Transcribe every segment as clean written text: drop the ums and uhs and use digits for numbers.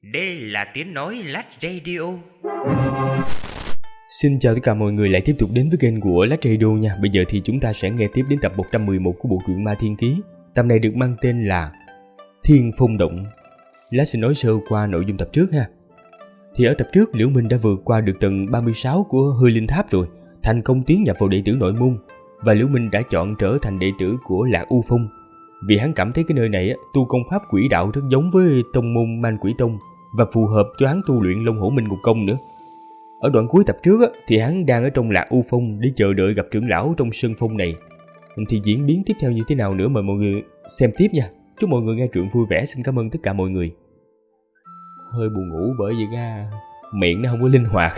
Đây là tiếng nói Lách Radio. Xin chào tất cả mọi người lại tiếp tục đến với kênh của Lách Radio nha. Bây giờ thì chúng ta sẽ nghe tiếp đến tập 111 của bộ truyện Ma Thiên Ký. Tập này được mang tên là Thiên Phong Động. Lách sẽ nói sơ qua nội dung tập trước ha. Thì ở tập trước, Liễu Minh đã vượt qua được tầng 36 của Hư Linh Tháp rồi, thành công tiến nhập vào đệ tử nội môn. Và Liễu Minh đã chọn trở thành đệ tử của Lạc U Phong, vì hắn cảm thấy cái nơi này tu công pháp quỷ đạo rất giống với tông môn Man Quỷ Tông và phù hợp cho hắn tu luyện Long Hổ Minh Ngục Công nữa. Ở đoạn cuối tập trước thì hắn đang ở trong Lạc U Phong để chờ đợi gặp trưởng lão trong sơn phong này. Thì diễn biến tiếp theo như thế nào nữa mời mọi người xem tiếp nha. Chúc mọi người nghe truyện vui vẻ. Xin cảm ơn tất cả mọi người. Hơi buồn ngủ bởi vì miệng nó không có linh hoạt.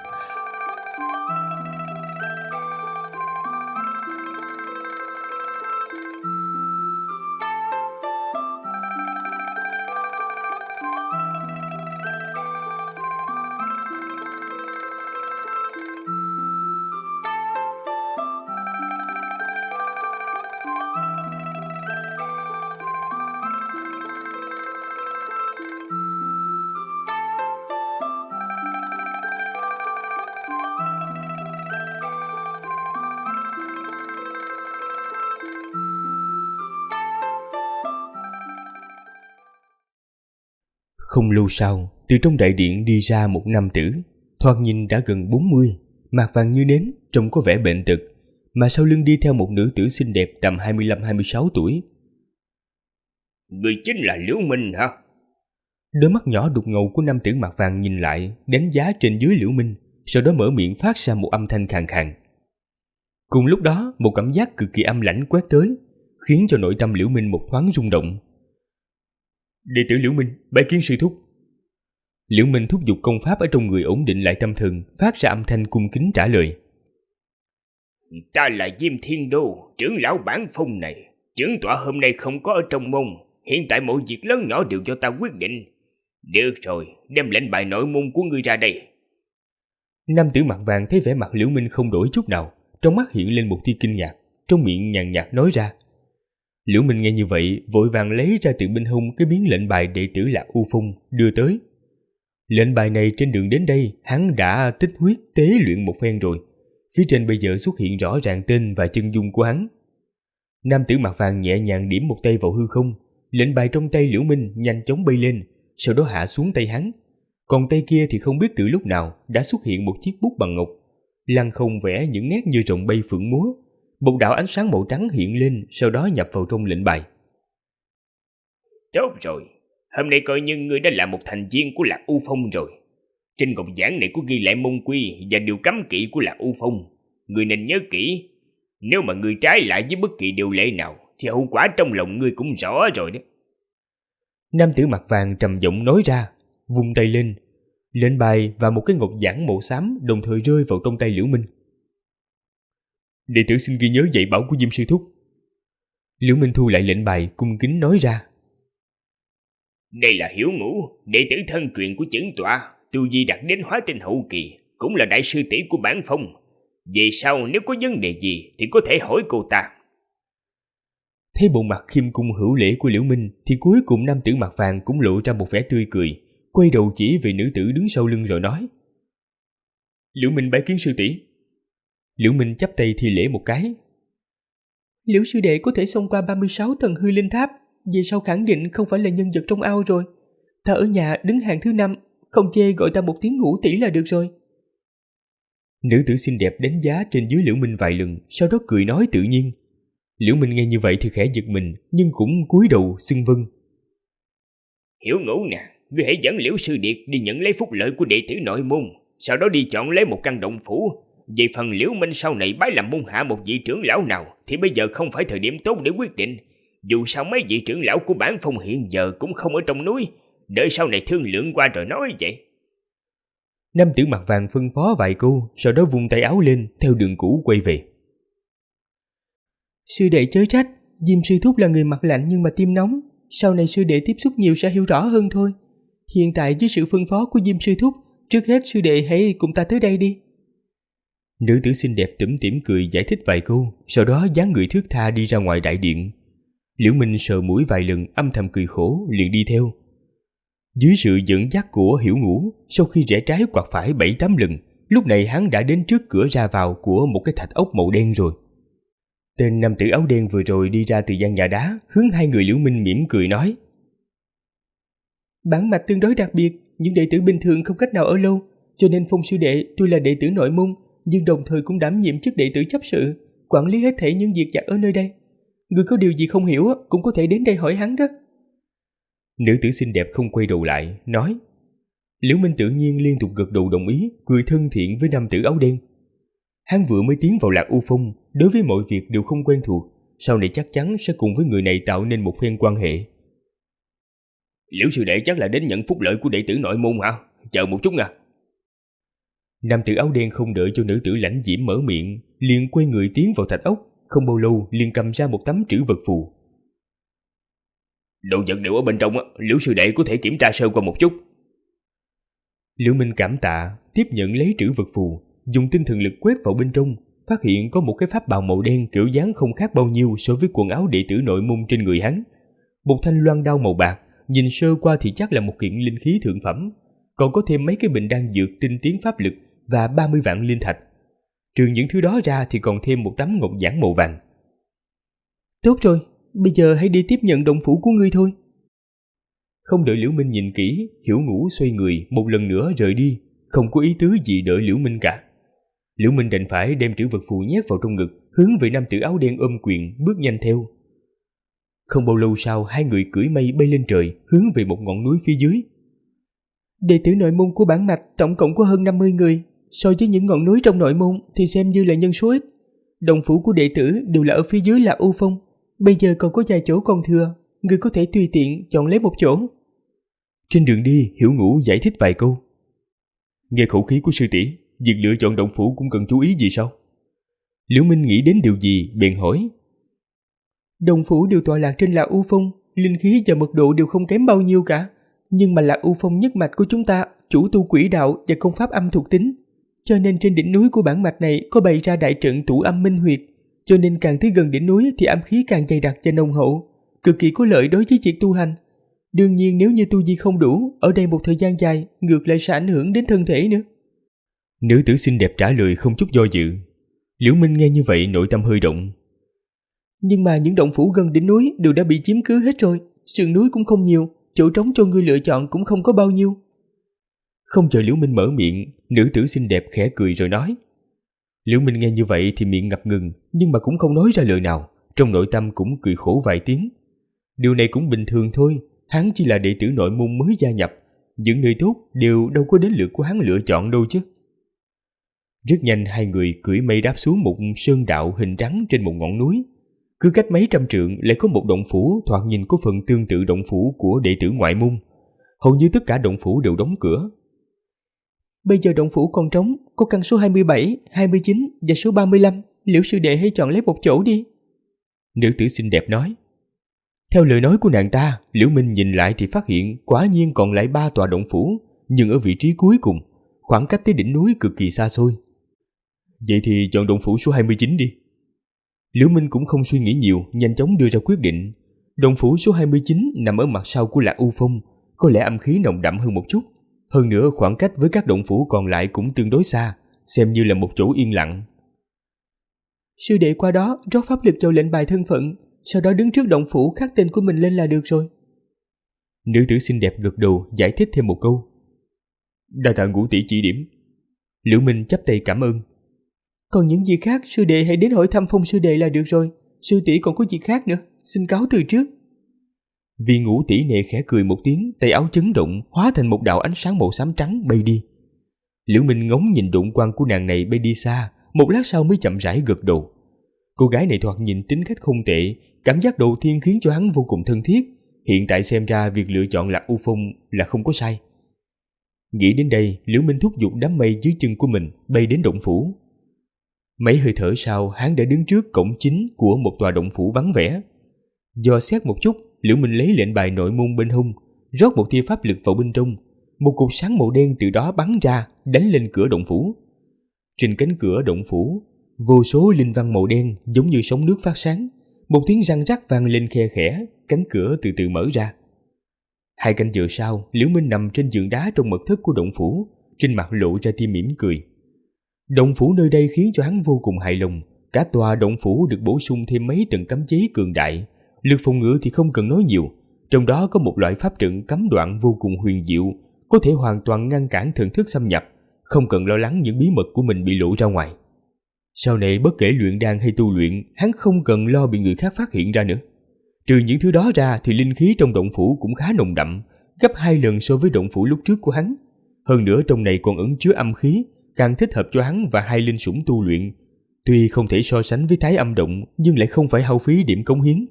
Không lâu sau, từ trong đại điện đi ra một nam tử, thoạt nhìn đã gần 40, mặt vàng như nến, trông có vẻ bệnh tật, mà sau lưng đi theo một nữ tử xinh đẹp tầm 25-26 tuổi. Người chính là Liễu Minh hả? Đôi mắt nhỏ đục ngầu của nam tử mặt vàng nhìn lại, đánh giá trên dưới Liễu Minh, sau đó mở miệng phát ra một âm thanh khàn khàn. Cùng lúc đó, một cảm giác cực kỳ âm lãnh quét tới, khiến cho nội tâm Liễu Minh một thoáng rung động. Đệ tử Liễu Minh, bái kiến sư thúc. Liễu Minh thúc giục công pháp ở trong người ổn định lại tâm thần, phát ra âm thanh cung kính trả lời. Ta là Diêm Thiên Đô, trưởng lão bản phong này. Trưởng tọa hôm nay không có ở trong môn, hiện tại mọi việc lớn nhỏ đều do ta quyết định. Được rồi, đem lệnh bài nội môn của ngươi ra đây. Nam tử mặt vàng thấy vẻ mặt Liễu Minh không đổi chút nào, trong mắt hiện lên một tia kinh ngạc, trong miệng nhàn nhạt nói ra. Liễu Minh nghe như vậy, vội vàng lấy ra từ bên hông cái miếng lệnh bài đệ tử Lạc U Phong đưa tới. Lệnh bài này trên đường đến đây, hắn đã tích huyết tế luyện một phen rồi. Phía trên bây giờ xuất hiện rõ ràng tên và chân dung của hắn. Nam tử mặt vàng nhẹ nhàng điểm một tay vào hư không, lệnh bài trong tay Liễu Minh nhanh chóng bay lên, sau đó hạ xuống tay hắn. Còn tay kia thì không biết từ lúc nào đã xuất hiện một chiếc bút bằng ngọc, lăng không vẽ những nét như rồng bay phượng múa. Một đạo ánh sáng màu trắng hiện lên, sau đó nhập vào trong lệnh bài. Tốt rồi, hôm nay coi như ngươi đã là một thành viên của Lạc U Phong rồi. Trên ngọc giảng này có ghi lại môn quy và điều cấm kỵ của Lạc U Phong. Ngươi nên nhớ kỹ, nếu mà ngươi trái lại với bất kỳ điều lệ nào thì hậu quả trong lòng ngươi cũng rõ rồi đó. Nam tử mặt vàng trầm giọng nói ra, vung tay lên. Lệnh bài và một cái ngọc giản màu xám đồng thời rơi vào trong tay Liễu Minh. Đệ tử xin ghi nhớ dạy bảo của Diêm sư thúc. Liễu Minh thu lại lệnh bài, cung kính nói ra. Đây là Hiểu Ngũ, đệ tử thân truyền của trưởng tọa, tu vi đạt đến hóa tinh hậu kỳ, cũng là đại sư tỷ của bản phong. Về sau nếu có vấn đề gì thì có thể hỏi cô ta. Thấy bộ mặt khiêm cung hữu lễ của Liễu Minh thì cuối cùng nam tử mặt vàng cũng lộ ra một vẻ tươi cười, quay đầu chỉ về nữ tử đứng sau lưng rồi nói. Liễu Minh bái kiến sư tỷ. Liễu Minh chắp tay thi lễ một cái. Liễu sư đệ có thể xông qua 36 tầng Hư Linh Tháp, về sau khẳng định không phải là nhân vật trong ao rồi. Ta ở nhà đứng hàng thứ 5, không chê gọi ta một tiếng Ngũ tỷ là được rồi. Nữ tử xinh đẹp đánh giá trên dưới Liễu Minh vài lần, sau đó cười nói tự nhiên. Liễu Minh nghe như vậy thì khẽ giật mình, nhưng cũng cúi đầu xưng vâng. Hiểu Ngũ nè, ngươi hãy dẫn Liễu sư điệt đi nhận lấy phúc lợi của đệ tử nội môn, sau đó đi chọn lấy một căn động phủ. Về phần Liễu Minh sau này bái làm môn hạ một vị trưởng lão nào thì bây giờ không phải thời điểm tốt để quyết định. Dù sao mấy vị trưởng lão của bản phong hiện giờ cũng không ở trong núi, đợi sau này thương lượng qua rồi nói vậy. Nam tử mặt vàng phân phó vài câu, sau đó vung tay áo lên theo đường cũ quay về. Sư đệ chớ trách, Diêm sư thúc là người mặt lạnh nhưng mà tim nóng. Sau này sư đệ tiếp xúc nhiều sẽ hiểu rõ hơn thôi. Hiện tại với sự phân phó của Diêm sư thúc, trước hết sư đệ hãy cùng ta tới đây đi. Nữ tử xinh đẹp tủm tỉm cười giải thích vài câu, sau đó dáng người thướt tha đi ra ngoài đại điện. Liễu Minh sờ mũi vài lần âm thầm cười khổ liền đi theo. Dưới sự dẫn dắt của Hiểu Ngũ, sau khi rẽ trái quạt phải 7-8 lần, lúc này hắn đã đến trước cửa ra vào của một cái thạch ốc màu đen rồi. Tên nam tử áo đen vừa rồi đi ra từ gian nhà đá, hướng hai người Liễu Minh mỉm cười nói: Bản mạch tương đối đặc biệt, những đệ tử bình thường không cách nào ở lâu, cho nên Phong sư đệ tuy là đệ tử nội môn, nhưng đồng thời cũng đảm nhiệm chức đệ tử chấp sự, quản lý hết thảy những việc vặt ở nơi đây. Người có điều gì không hiểu cũng có thể đến đây hỏi hắn đó. Nữ tử xinh đẹp không quay đầu lại, nói. Liễu Minh tự nhiên liên tục gật đầu đồng ý, cười thân thiện với nam tử áo đen. Hắn vừa mới tiến vào Lạc U Phong, đối với mọi việc đều không quen thuộc, sau này chắc chắn sẽ cùng với người này tạo nên một phen quan hệ. Liễu sư đệ chắc là đến nhận phúc lợi của đệ tử nội môn hả? Chờ một chút nha. Nam tử áo đen không đợi cho nữ tử lãnh diễm mở miệng, liền quay người tiến vào thạch ốc, không bao lâu liền cầm ra một tấm trữ vật phù. Đồ vật đều ở bên trong, Liễu sư đệ có thể kiểm tra sơ qua một chút. Liễu Minh cảm tạ, tiếp nhận lấy trữ vật phù, dùng tinh thần lực quét vào bên trong, phát hiện có một cái pháp bào màu đen kiểu dáng không khác bao nhiêu so với quần áo đệ tử nội môn trên người hắn. Một thanh loan đao màu bạc, nhìn sơ qua thì chắc là một kiện linh khí thượng phẩm, còn có thêm mấy cái bình đan dược tinh tiến pháp lực và 30 vạn linh thạch. Trừ những thứ đó ra thì còn thêm một tấm ngọc giản màu vàng. Tốt rồi, bây giờ hãy đi tiếp nhận động phủ của ngươi thôi. Không đợi Liễu Minh nhìn kỹ, Hiểu Ngũ xoay người một lần nữa rời đi, không có ý tứ gì đợi Liễu Minh cả. Liễu Minh đành phải đem trữ vật phù nhét vào trong ngực, hướng về nam tử áo đen ôm quyền bước nhanh theo. Không bao lâu sau, hai người cưỡi mây bay lên trời, hướng về một ngọn núi phía dưới. Đệ tử nội môn của bản mạch tổng cộng có hơn 50 người, so với những ngọn núi trong nội môn thì xem như là nhân số ít. Động phủ của đệ tử đều là ở phía dưới Lạc U Phong, bây giờ còn có vài chỗ còn thừa, người có thể tùy tiện chọn lấy một chỗ. Trên đường đi, Hiểu Ngũ giải thích vài câu. Nghe khẩu khí của sư tỷ, việc lựa chọn động phủ cũng cần chú ý gì sao? Liễu Minh nghĩ đến điều gì, bèn hỏi. Động phủ đều tọa lạc trên Lạc U Phong, linh khí và mật độ đều không kém bao nhiêu cả. Nhưng mà Lạc U Phong nhất mạch của chúng ta chủ tu quỷ đạo và công pháp âm thuộc tính, cho nên trên đỉnh núi của bản mạch này có bày ra đại trận tụ âm minh huyệt, cho nên càng tới gần đỉnh núi thì âm khí càng dày đặc và nồng hậu, cực kỳ có lợi đối với việc tu hành. Đương nhiên nếu như tu vi không đủ, ở đây một thời gian dài, ngược lại sẽ ảnh hưởng đến thân thể nữa. Nữ tử xinh đẹp trả lời không chút do dự. Liễu Minh nghe như vậy nội tâm hơi động. Nhưng mà những động phủ gần đỉnh núi đều đã bị chiếm cứ hết rồi, sườn núi cũng không nhiều, chỗ trống cho ngươi lựa chọn cũng không có bao nhiêu. Không chờ Liễu Minh mở miệng, nữ tử xinh đẹp khẽ cười rồi nói. Liễu Minh nghe như vậy thì miệng ngập ngừng, nhưng mà cũng không nói ra lời nào, trong nội tâm cũng cười khổ vài tiếng. Điều này cũng bình thường thôi, hắn chỉ là đệ tử nội môn mới gia nhập, những nơi tốt đều đâu có đến lượt của hắn lựa chọn đâu chứ. Rất nhanh hai người cưỡi mây đáp xuống một sơn đạo hình trắng trên một ngọn núi. Cứ cách mấy trăm trượng lại có một động phủ thoạt nhìn có phần tương tự động phủ của đệ tử ngoại môn. Hầu như tất cả động phủ đều đóng cửa. Bây giờ động phủ còn trống, có căn số 27, 29 và số 35, Liễu sư đệ hãy chọn lấy một chỗ đi. Nữ tử xinh đẹp nói. Theo lời nói của nàng ta, Liễu Minh nhìn lại thì phát hiện quả nhiên còn lại 3 tòa động phủ, nhưng ở vị trí cuối cùng, khoảng cách tới đỉnh núi cực kỳ xa xôi. Vậy thì chọn động phủ số 29 đi. Liễu Minh cũng không suy nghĩ nhiều, nhanh chóng đưa ra quyết định. Động phủ số 29 nằm ở mặt sau của Lạc U Phong, có lẽ âm khí nồng đậm hơn một chút. Hơn nữa khoảng cách với các động phủ còn lại cũng tương đối xa, xem như là một chỗ yên lặng. Sư đệ qua đó rót pháp lực vào lệnh bài thân phận, sau đó đứng trước động phủ khắc tên của mình lên là được rồi. Nữ tử xinh đẹp gật đầu giải thích thêm một câu. Đa tạ Ngũ tỷ chỉ điểm. Liễu Minh chắp tay cảm ơn. Còn những gì khác sư đệ hãy đến hỏi thăm Phong sư đệ là được rồi, sư tỷ còn có việc khác nữa, xin cáo từ trước. Vì Ngũ tỷ nệ khẽ cười một tiếng, tay áo chấn động, hóa thành một đạo ánh sáng màu xám trắng bay đi. Liễu Minh ngóng nhìn độn quang của nàng này bay đi xa, một lát sau mới chậm rãi gật đầu. Cô gái này thoạt nhìn tính cách không tệ, cảm giác đầu tiên khiến cho hắn vô cùng thân thiết. Hiện tại xem ra việc lựa chọn Lạc U Phong là không có sai. Nghĩ đến đây, Liễu Minh thúc giục đám mây dưới chân của mình bay đến động phủ. Mấy hơi thở sau, hắn đã đứng trước cổng chính của một tòa động phủ vắng vẻ. Dò xét một chút, Liễu Minh lấy lệnh bài nội môn bên hông, rót một tia pháp lực vào bên trong. Một cột sáng màu đen từ đó bắn ra, đánh lên cửa động phủ. Trên cánh cửa động phủ, vô số linh văn màu đen giống như sóng nước phát sáng. Một tiếng răng rắc vang lên khe khẽ, cánh cửa từ từ mở ra. 2 canh giờ sau, Liễu Minh nằm trên giường đá trong mật thất của động phủ, trên mặt lộ ra tia mỉm cười. Động phủ nơi đây khiến cho hắn vô cùng hài lòng. Cả tòa động phủ được bổ sung thêm mấy tầng cấm chế cường đại. Lực phòng ngự thì không cần nói nhiều, trong đó có một loại pháp trận cấm đoạn vô cùng huyền diệu, có thể hoàn toàn ngăn cản thần thức xâm nhập, không cần lo lắng những bí mật của mình bị lộ ra ngoài. Sau này bất kể luyện đan hay tu luyện, hắn không cần lo bị người khác phát hiện ra nữa. Trừ những thứ đó ra thì linh khí trong động phủ cũng khá nồng đậm, gấp 2 lần so với động phủ lúc trước của hắn. Hơn nữa trong này còn ẩn chứa âm khí, càng thích hợp cho hắn và 2 linh sủng tu luyện. Tuy không thể so sánh với Thái Âm Động, nhưng lại không phải hao phí điểm cống hiến.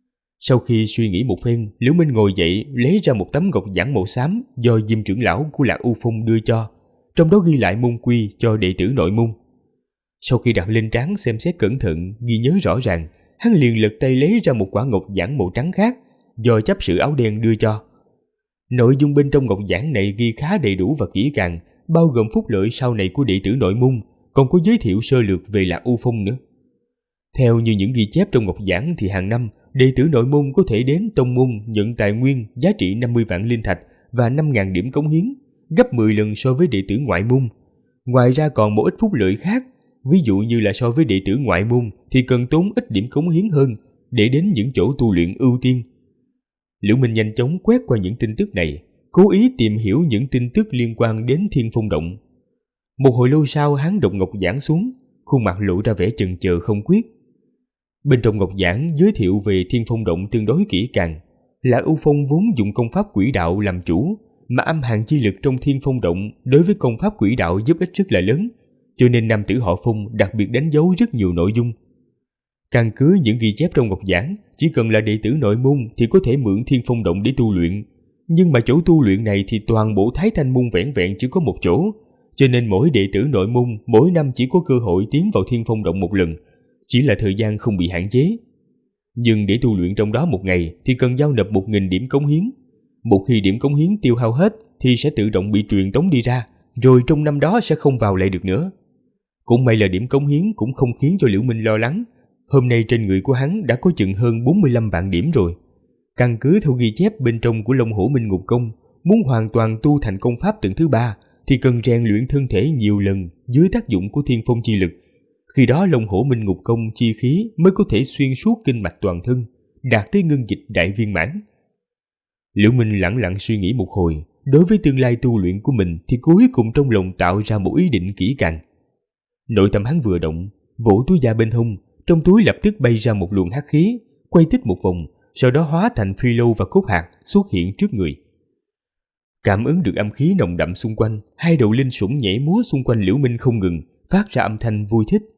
Sau khi suy nghĩ một phen, Liễu Minh ngồi dậy lấy ra một tấm ngọc giản màu xám do Diêm trưởng lão của Lạc U Phong đưa cho, trong đó ghi lại môn quy cho đệ tử nội môn. Sau khi đặt lên trán xem xét cẩn thận, ghi nhớ rõ ràng, hắn liền lật tay lấy ra một quả ngọc giản màu trắng khác do chấp sự áo đen đưa cho. Nội dung bên trong ngọc giản này ghi khá đầy đủ và kỹ càng, bao gồm phúc lợi sau này của đệ tử nội môn, còn có giới thiệu sơ lược về Lạc U Phong nữa. Theo như những ghi chép trong ngọc giản thì hàng năm, đệ tử nội môn có thể đến tông môn nhận tài nguyên giá trị 50 vạn linh thạch và 5.000 điểm cống hiến, gấp 10 lần so với đệ tử ngoại môn. Ngoài ra còn một ít phúc lợi khác, ví dụ như là so với đệ tử ngoại môn thì cần tốn ít điểm cống hiến hơn để đến những chỗ tu luyện ưu tiên. Liễu Minh nhanh chóng quét qua những tin tức này, cố ý tìm hiểu những tin tức liên quan đến Thiên Phong Động. Một hồi lâu sau hắn đọc ngọc giản xuống, khuôn mặt lộ ra vẻ chần chờ không quyết. Bên trong ngọc giản giới thiệu về Thiên Phong Động tương đối kỹ càng. Lạc U Phong vốn dùng công pháp quỷ đạo làm chủ, mà âm hàn chi lực trong Thiên Phong Động đối với công pháp quỷ đạo giúp ích rất là lớn, cho nên nam tử họ Phong đặc biệt đánh dấu rất nhiều nội dung. Căn cứ những ghi chép trong ngọc giản, chỉ cần là đệ tử nội môn thì có thể mượn Thiên Phong Động để tu luyện, nhưng mà chỗ tu luyện này thì toàn bộ Thái Thanh môn vẻn vẹn chỉ có một chỗ, cho nên mỗi đệ tử nội môn mỗi năm chỉ có cơ hội tiến vào Thiên Phong Động một lần, chỉ là thời gian không bị hạn chế. Nhưng để tu luyện trong đó một ngày thì cần giao nộp 1.000 điểm cống hiến. Một khi điểm cống hiến tiêu hao hết thì sẽ tự động bị truyền tống đi ra, rồi trong năm đó sẽ không vào lại được nữa. Cũng may là điểm cống hiến cũng không khiến cho Liễu Minh lo lắng. Hôm nay trên người của hắn đã có chừng hơn 45 vạn điểm rồi. Căn cứ theo ghi chép bên trong của Long Hổ Minh Ngục Công, muốn hoàn toàn tu thành công pháp tầng thứ 3 thì cần rèn luyện thân thể nhiều lần dưới tác dụng của Thiên Phong chi lực. Khi đó Long Hổ Minh Ngục Công chi khí mới có thể xuyên suốt kinh mạch toàn thân, đạt tới ngưng dịch đại viên mãn. Liễu Minh lẳng lặng suy nghĩ một hồi, đối với tương lai tu luyện của mình thì cuối cùng trong lòng tạo ra một ý định kỹ càng. Nội tâm hắn vừa động, vỗ túi da bên hông, trong túi lập tức bay ra một luồng hắc khí, quay tích một vòng, sau đó hóa thành phi lâu và cốt hạt xuất hiện trước người. Cảm ứng được âm khí nồng đậm xung quanh, 2 đầu linh sủng nhảy múa xung quanh Liễu Minh không ngừng, phát ra âm thanh vui thích.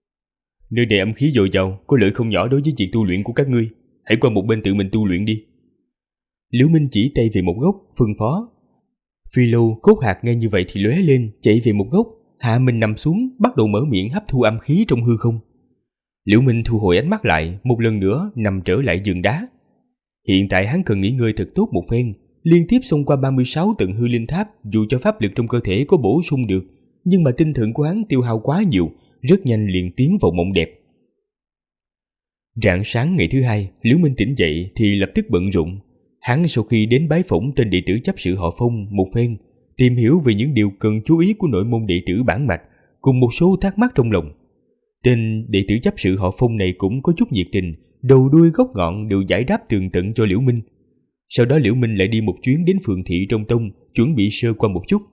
Nơi này âm khí dồi dào, có lợi không nhỏ đối với việc tu luyện của các ngươi. Hãy qua một bên tự mình tu luyện đi. Liễu Minh chỉ tay về một góc, phân phó. Phi lâu, cốt hạt nghe như vậy thì lóe lên, chạy về một góc, hạ mình nằm xuống, bắt đầu mở miệng hấp thu âm khí trong hư không. Liễu Minh thu hồi ánh mắt lại, một lần nữa nằm trở lại giường đá. Hiện tại hắn cần nghỉ ngơi thật tốt một phen, liên tiếp xông qua 36 tầng hư linh tháp, dù cho pháp lực trong cơ thể có bổ sung được, nhưng mà tinh thần của hắn tiêu hao quá nhiều, rất nhanh liền tiến vào mộng đẹp. Rạng sáng ngày thứ 2, Liễu Minh tỉnh dậy thì lập tức bận rộn. Hắn sau khi đến bái phỏng tên đệ tử chấp sự họ Phong một phen, tìm hiểu về những điều cần chú ý của nội môn đệ tử bản mạch, cùng một số thắc mắc trong lòng. Tên đệ tử chấp sự họ Phong này cũng có chút nhiệt tình, đầu đuôi gốc ngọn đều giải đáp tường tận cho Liễu Minh. Sau đó Liễu Minh lại đi một chuyến đến phường thị trong tông, chuẩn bị sơ qua một chút.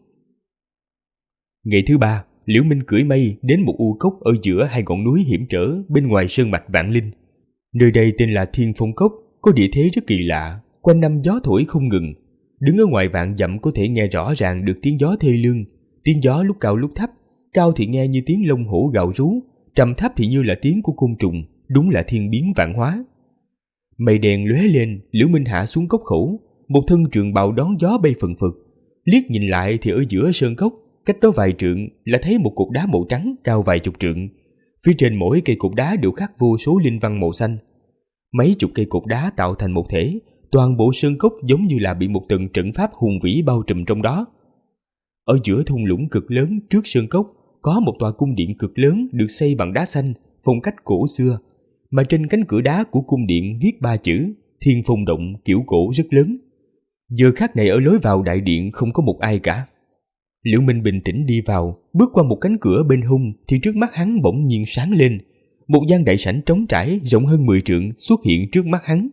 Ngày thứ 3, Liễu Minh cưỡi mây đến một u cốc ở giữa 2 ngọn núi hiểm trở bên ngoài sơn mạch Vạn Linh. Nơi đây tên là Thiên Phong Cốc, có địa thế rất kỳ lạ, quanh năm gió thổi không ngừng. Đứng ở ngoài vạn dặm có thể nghe rõ ràng được tiếng gió thê lương, tiếng gió lúc cao lúc thấp, cao thì nghe như tiếng long hổ gào rú, trầm thấp thì như là tiếng của côn trùng, đúng là thiên biến vạn hóa. Mây đèn lóe lên, Liễu Minh hạ xuống cốc khẩu, một thân trường bào đón gió bay phần phật. Liếc nhìn lại thì ở giữa sơn cốc, cách đó vài trượng là thấy một cột đá màu trắng cao vài chục trượng. Phía trên mỗi cây cột đá đều khắc vô số linh văn màu xanh. Mấy chục cây cột đá tạo thành một thể, toàn bộ sơn cốc giống như là bị một tầng trận pháp hùng vĩ bao trùm trong đó. Ở giữa thung lũng cực lớn trước sơn cốc có một tòa cung điện cực lớn được xây bằng đá xanh, phong cách cổ xưa, mà trên cánh cửa đá của cung điện viết 3 chữ Thiên Phong Động kiểu cổ rất lớn. Giờ khắc này ở lối vào đại điện không có một ai cả. Liễu Minh bình tĩnh đi vào, bước qua một cánh cửa bên hông thì trước mắt hắn bỗng nhiên sáng lên. Một gian đại sảnh trống trải rộng hơn 10 trượng xuất hiện trước mắt hắn.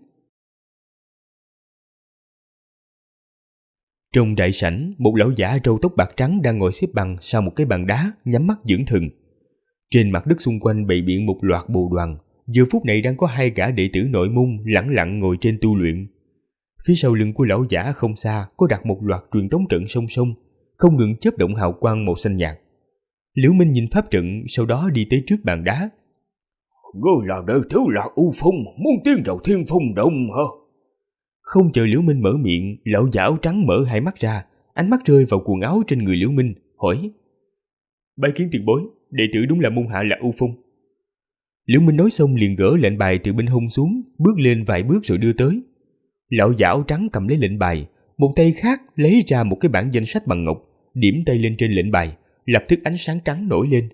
Trong đại sảnh, một lão giả râu tóc bạc trắng đang ngồi xếp bằng sau một cái bàn đá, nhắm mắt dưỡng thần. Trên mặt đất xung quanh bày biện một loạt bồ đoàn, giờ phút này đang có 2 gã đệ tử nội môn lẳng lặng ngồi trên tu luyện. Phía sau lưng của lão giả không xa có đặt một loạt truyền tống trận song song, không ngừng chớp động hào quang màu xanh nhạt. Liễu Minh nhìn pháp trận, sau đó đi tới trước bàn đá. Ngươi là đệ tử Lạc U Phong, muốn tiến vào Thiên Phong Động hả? Không chờ Liễu Minh mở miệng, lão giả áo trắng mở hai mắt ra, ánh mắt rơi vào quần áo trên người Liễu Minh, hỏi: Bái kiến tiền bối, đệ tử đúng là môn hạ Lạc U Phong. Liễu Minh nói xong liền gỡ lệnh bài từ bên hông xuống, bước lên vài bước rồi đưa tới. Lão giả áo trắng cầm lấy lệnh bài, một tay khác lấy ra một cái bản danh sách bằng ngọc, điểm tay lên trên lệnh bài, lập tức ánh sáng trắng nổi lên.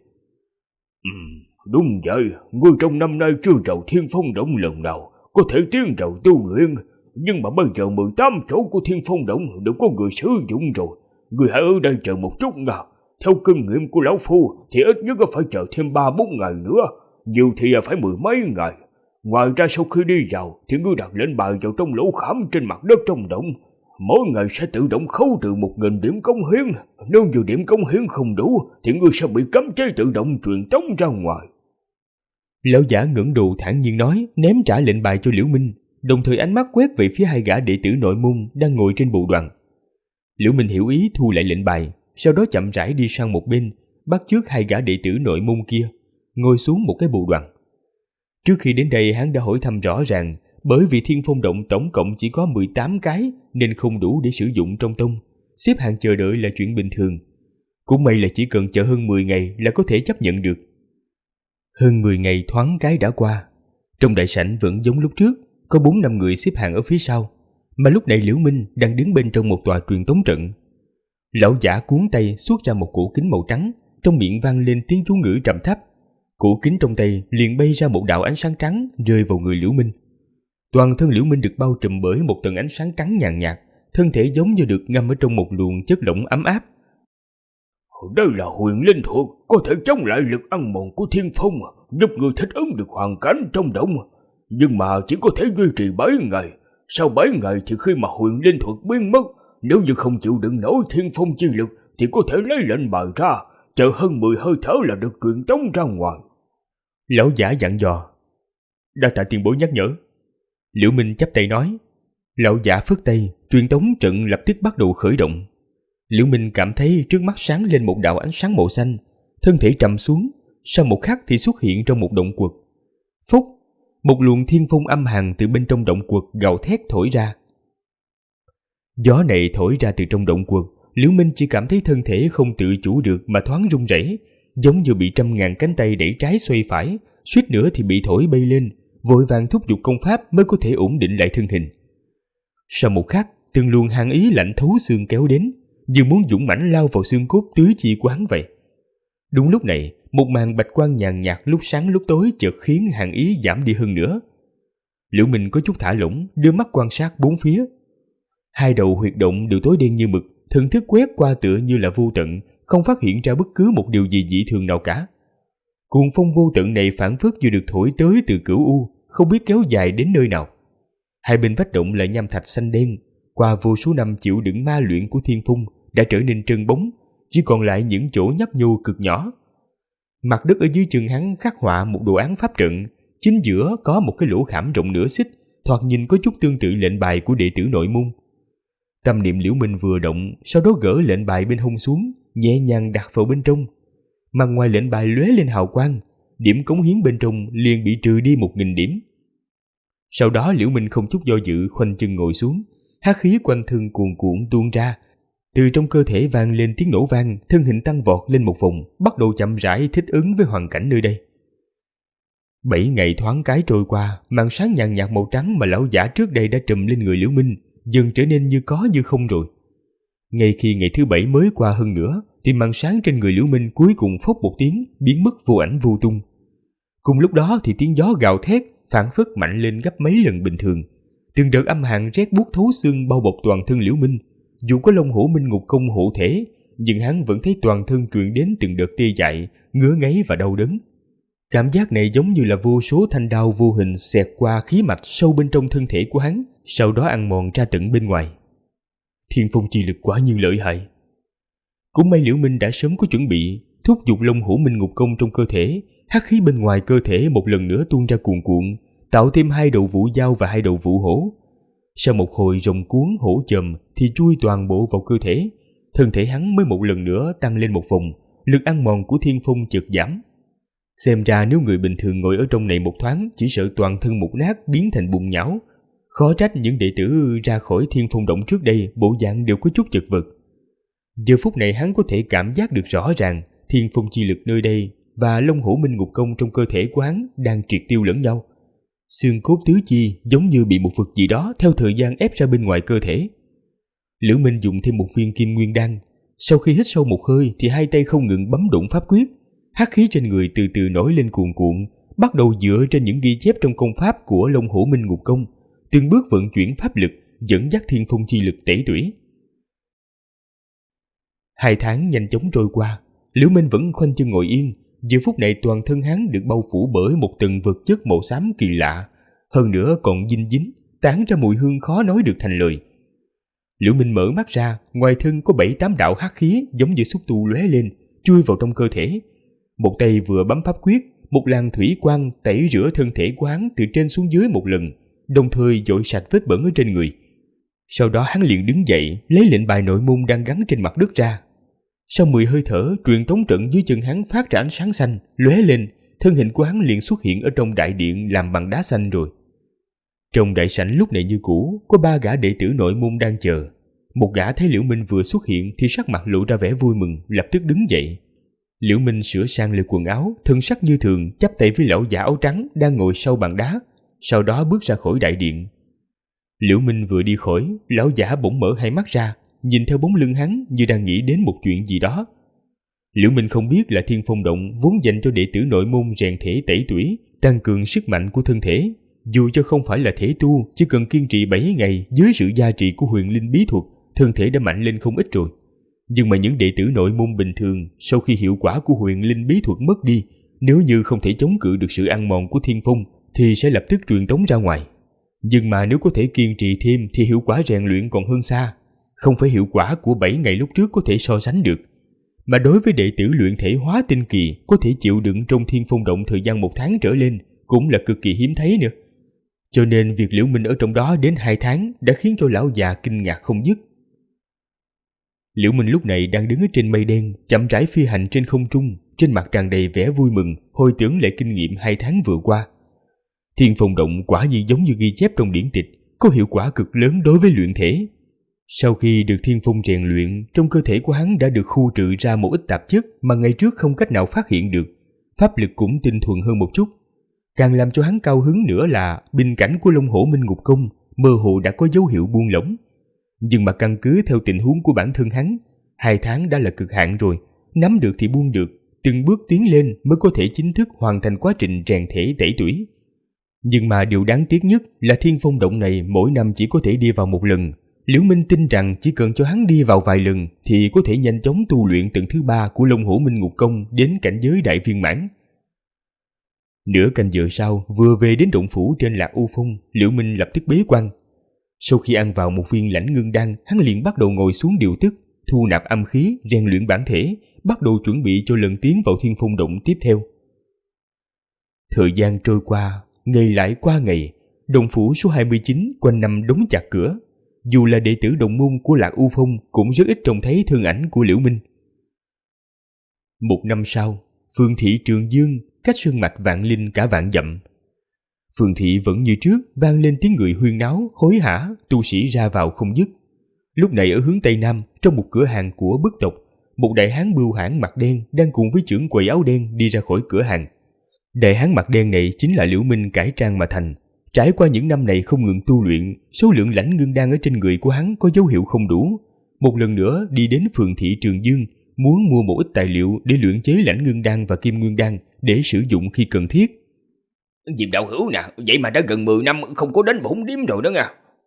Đúng vậy, ngươi trong năm nay chưa vào Thiên Phong Động lần nào, có thể tiến vào tu luyện, nhưng mà bây giờ 18 chỗ của Thiên Phong Động đều có người sử dụng rồi. Ngươi hãy ở đây chờ một chút nha. Theo kinh nghiệm của lão phu thì ít nhất phải chờ thêm 3-4 ngày nữa, nhiều thì phải 10 mấy ngày. Ngoài ra sau khi đi vào thì ngươi đặt lệnh bài vào trong lỗ khảm trên mặt đất trong động. Mỗi ngày sẽ tự động khấu trừ 1000 điểm công hiến. Nếu như điểm công hiến không đủ thì ngươi sẽ bị cấm chế tự động truyền tống ra ngoài. Lão giả ngẩng đầu thản nhiên nói, ném trả lệnh bài cho Liễu Minh, đồng thời ánh mắt quét về phía 2 gã đệ tử nội môn đang ngồi trên bộ đoàn. Liễu Minh hiểu ý thu lại lệnh bài, sau đó chậm rãi đi sang một bên, bắt chước 2 gã đệ tử nội môn kia, ngồi xuống một cái bộ đoàn. Trước khi đến đây hắn đã hỏi thăm rõ ràng, bởi vì Thiên Phong Động tổng cộng chỉ có 18 cái nên không đủ để sử dụng trong tông, xếp hàng chờ đợi là chuyện bình thường. Cũng may là chỉ cần chờ hơn 10 ngày là có thể chấp nhận được. Hơn 10 ngày thoáng cái đã qua, trong đại sảnh vẫn giống lúc trước, có 4-5 người xếp hàng ở phía sau, mà lúc này Liễu Minh đang đứng bên trong một tòa truyền tống trận. Lão giả cuốn tay xuất ra một cổ kính màu trắng, trong miệng vang lên tiếng chú ngữ trầm thấp. Cổ kính trong tay liền bay ra một đạo ánh sáng trắng rơi vào người Liễu Minh. Toàn thân Liễu Minh được bao trùm bởi một tầng ánh sáng trắng nhàn nhạt, thân thể giống như được ngâm ở trong một luồng chất lỏng ấm áp. Đây là huyền linh thuật, có thể chống lại lực ăn mòn của thiên phong, giúp người thích ứng được hoàn cảnh trong động. Nhưng mà chỉ có thể duy trì 7 ngày. Sau 7 ngày thì khi mà huyền linh thuật biến mất, nếu như không chịu đựng nổi thiên phong chi lực thì có thể lấy lệnh bài ra, chờ hơn 10 hơi thở là được truyền tống ra ngoài. Lão giả dặn dò. Đa tạ tiền bối nhắc nhở. Liễu Minh chắp tay nói. Lão giả phất tay, truyền tống trận lập tức bắt đầu khởi động. Liễu Minh cảm thấy trước mắt sáng lên một đạo ánh sáng màu xanh, thân thể trầm xuống, sau một khắc thì xuất hiện trong một động quật. Phúc, một luồng thiên phong âm hàn từ bên trong động quật gào thét thổi ra. Gió này thổi ra từ trong động quật, Liễu Minh chỉ cảm thấy thân thể không tự chủ được mà thoáng run rẩy, giống như bị 100.000 cánh tay đẩy trái xoay phải, suýt nữa thì bị thổi bay lên, vội vàng thúc giục công pháp mới có thể ổn định lại thân hình. Sau một khắc, từng luồng hàn ý lạnh thấu xương kéo đến, như muốn dũng mãnh lao vào xương cốt tứ chi của hắn vậy. Đúng lúc này, một màn bạch quang nhàn nhạt lúc sáng lúc tối chợt khiến hàn ý giảm đi hơn nữa. Liễu Minh có chút thả lỏng, đưa mắt quan sát bốn phía. 2 đầu huyệt động đều tối đen như mực, thần thức quét qua tựa như là vô tận, không phát hiện ra bất cứ một điều gì dị thường nào cả. Cuồng phong vô tận này phảng phất như được thổi tới từ cửu u, không biết kéo dài đến nơi nào. Hai bên vách động là nham thạch xanh đen, qua vô số năm chịu đựng ma luyện của thiên phong đã trở nên trơn bóng, chỉ còn lại những chỗ nhấp nhô cực nhỏ. Mặt đất ở dưới chân hắn khắc họa một đồ án pháp trận, chính giữa có một cái lỗ khảm rộng nửa xích, thoạt nhìn có chút tương tự lệnh bài của đệ tử nội môn. Tâm niệm Liễu Minh vừa động, sau đó gỡ lệnh bài bên hông xuống, nhẹ nhàng đặt vào bên trong. Mà ngoài lệnh bài lóe lên hào quang, điểm cống hiến bên trong liền bị trừ đi 1000 điểm. Sau đó Liễu Minh không chút do dự khoanh chân ngồi xuống, hắc khí quanh thân cuồn cuộn tuôn ra, từ trong cơ thể vang lên tiếng nổ vang, thân hình tăng vọt lên một vòng, bắt đầu chậm rãi thích ứng với hoàn cảnh nơi đây. 7 ngày thoáng cái trôi qua, màn sáng nhàn nhạt màu trắng mà lão giả trước đây đã trùm lên người Liễu Minh dần trở nên như có như không rồi. Ngay khi ngày thứ 7 mới qua hơn nữa, thì màn sáng trên người Liễu Minh cuối cùng phốc một tiếng, biến mất vô ảnh vô tung. Cùng lúc đó thì tiếng gió gào thét phảng phất mạnh lên gấp mấy lần bình thường, Từng đợt âm hàn rét buốt thấu xương bao bọc toàn thân Liễu Minh. Dù có Long Hổ Minh Ngục Công hộ thể, nhưng hắn vẫn thấy toàn thân truyền đến từng đợt tê dại, ngứa ngáy và đau đớn. Cảm giác này giống như là vô số thanh đao vô hình xẹt qua khí mạch sâu bên trong thân thể của hắn, sau đó ăn mòn ra tận bên ngoài. Thiên phong chi lực quả nhiên lợi hại. Cũng may Liễu Minh đã sớm có chuẩn bị, thúc giục Long Hổ Minh Ngục Công trong cơ thể, hắc khí bên ngoài cơ thể một lần nữa tuôn ra cuồn cuộn, tạo thêm 2 đầu vũ dao và 2 đầu vũ hổ. Sau một hồi rồng cuốn hổ chồm thì chui toàn bộ vào cơ thể, thân thể hắn mới một lần nữa tăng lên một vòng, lực ăn mòn của thiên phong chợt giảm. Xem ra nếu người bình thường ngồi ở trong này một thoáng chỉ sợ toàn thân mục nát biến thành bùn nhão. Khó trách những đệ tử ra khỏi thiên phong động trước đây bộ dạng đều có chút chật vật. Giờ phút này hắn có thể cảm giác được rõ ràng thiên phong chi lực nơi đây và Long Hổ Minh Ngục Công trong cơ thể của hắn đang triệt tiêu lẫn nhau. Xương cốt tứ chi giống như bị một vật gì đó theo thời gian ép ra bên ngoài cơ thể. Liễu Minh dùng thêm một viên kim nguyên đan. Sau khi hít sâu một hơi thì hai tay không ngừng bấm đụng pháp quyết. Hắc khí trên người từ từ nổi lên cuồn cuộn, bắt đầu dựa trên những ghi chép trong công pháp của Long Hổ Minh Ngục Công, từng bước vận chuyển pháp lực, dẫn dắt thiên phong chi lực tẩy tủy. 2 tháng nhanh chóng trôi qua, Liễu Minh vẫn khoanh chân ngồi yên. Giờ phút này toàn thân hắn được bao phủ bởi một tầng vật chất màu xám kỳ lạ, hơn nữa còn dinh dính, tán ra mùi hương khó nói được thành lời. Liễu Minh mở mắt ra, ngoài thân có 7-8 đạo hắc khí giống như xúc tu lóe lên, chui vào trong cơ thể. Một tay vừa bấm pháp quyết, một làn thủy quang tẩy rửa thân thể của hắn từ trên xuống dưới một lần, đồng thời dội sạch vết bẩn ở trên người. Sau đó hắn liền đứng dậy, lấy lệnh bài nội môn đang gắn trên mặt đất ra. Sau 10 hơi thở, truyền tống trận dưới chân hắn phát ra ánh sáng xanh, lóe lên, thân hình của hắn liền xuất hiện ở trong đại điện làm bằng đá xanh rồi. Trong đại sảnh lúc này như cũ, có 3 gã đệ tử nội môn đang chờ. Một gã thấy Liễu Minh vừa xuất hiện thì sắc mặt lộ ra vẻ vui mừng, lập tức đứng dậy. Liễu Minh sửa sang lại quần áo, thân sắc như thường, chắp tay với lão giả áo trắng đang ngồi sau bàn đá, sau đó bước ra khỏi đại điện. Liễu Minh vừa đi khỏi, lão giả bỗng mở hai mắt ra, nhìn theo bóng lưng hắn như đang nghĩ đến một chuyện gì đó. Liễu Minh không biết là Thiên Phong Động vốn dành cho đệ tử nội môn rèn thể tẩy tủy, tăng cường sức mạnh của thân thể. Dù cho không phải là thể tu, chỉ cần kiên trì 7 ngày dưới sự gia trì của huyền linh bí thuật, thân thể đã mạnh lên không ít rồi. Nhưng mà những đệ tử nội môn bình thường, sau khi hiệu quả của huyền linh bí thuật mất đi, nếu như không thể chống cự được sự ăn mòn của thiên phong, thì sẽ lập tức truyền tống ra ngoài. Nhưng mà nếu có thể kiên trì thêm thì hiệu quả rèn luyện còn hơn xa. Không phải hiệu quả của 7 ngày lúc trước có thể so sánh được. Mà đối với đệ tử luyện thể hóa tinh kỳ, có thể chịu đựng trong Thiên Phong Động thời gian 1 tháng trở lên cũng là cực kỳ hiếm thấy nữa. Cho nên việc Liễu Minh ở trong đó đến 2 tháng đã khiến cho lão già kinh ngạc không dứt. Liễu Minh lúc này đang đứng ở trên mây đen, chậm rãi phi hành trên không trung, trên mặt tràn đầy vẻ vui mừng, hồi tưởng lại kinh nghiệm 2 tháng vừa qua. Thiên Phong Động quả nhiên giống như ghi chép trong điển tịch, có hiệu quả cực lớn đối với luyện thể. Sau khi được Thiên Phong rèn luyện, trong cơ thể của hắn đã được khu trừ ra một ít tạp chất mà ngày trước không cách nào phát hiện được, pháp lực cũng tinh thuần hơn một chút. Càng làm cho hắn cao hứng nữa là bình cảnh của Long Hổ Minh Ngục Công mơ hồ đã có dấu hiệu buông lỏng. Nhưng mà căn cứ theo tình huống của bản thân hắn, 2 tháng đã là cực hạn rồi, nắm được thì buông được, từng bước tiến lên mới có thể chính thức hoàn thành quá trình rèn thể tẩy tủy. Nhưng mà điều đáng tiếc nhất là Thiên Phong Động này mỗi năm chỉ có thể đi vào 1 lần. Liễu Minh tin rằng chỉ cần cho hắn đi vào vài lần thì có thể nhanh chóng tu luyện tầng thứ 3 của Long Hổ Minh Ngục Công đến cảnh giới đại viên mãn. Nửa canh giờ sau, vừa về đến động phủ trên Lạc U Phong, Liễu Minh lập tức bế quan. Sau khi ăn vào một viên lãnh ngưng đan, hắn liền bắt đầu ngồi xuống điều tức, thu nạp âm khí, rèn luyện bản thể, bắt đầu chuẩn bị cho lần tiến vào Thiên Phong Động tiếp theo. Thời gian trôi qua, ngày lại qua ngày, động phủ số 29 quanh năm đóng chặt cửa. Dù là đệ tử đồng môn của Lạc U Phong cũng rất ít trông thấy thân ảnh của Liễu Minh. 1 năm sau, phường thị Trường Dương, cách sơn mạch Vạn Linh cả vạn dặm. Phường thị vẫn như trước, vang lên tiếng người huyên náo, hối hả, tu sĩ ra vào không dứt. Lúc này ở hướng tây nam, trong một cửa hàng của bức tộc, một đại hán bưu hãn mặt đen đang cùng với trưởng quầy áo đen đi ra khỏi cửa hàng. Đại hán mặt đen này chính là Liễu Minh cải trang mà thành. Trải qua những năm này không ngừng tu luyện, số lượng lãnh ngưng đan ở trên người của hắn có dấu hiệu không đủ. Một lần nữa đi đến phường thị Trường Dương, muốn mua một ít tài liệu để luyện chế lãnh ngưng đan và kim ngưng đan để sử dụng khi cần thiết. Diệp đạo hữu nè, vậy mà đã gần 10 năm không có đến bổn điếm rồi đó nha.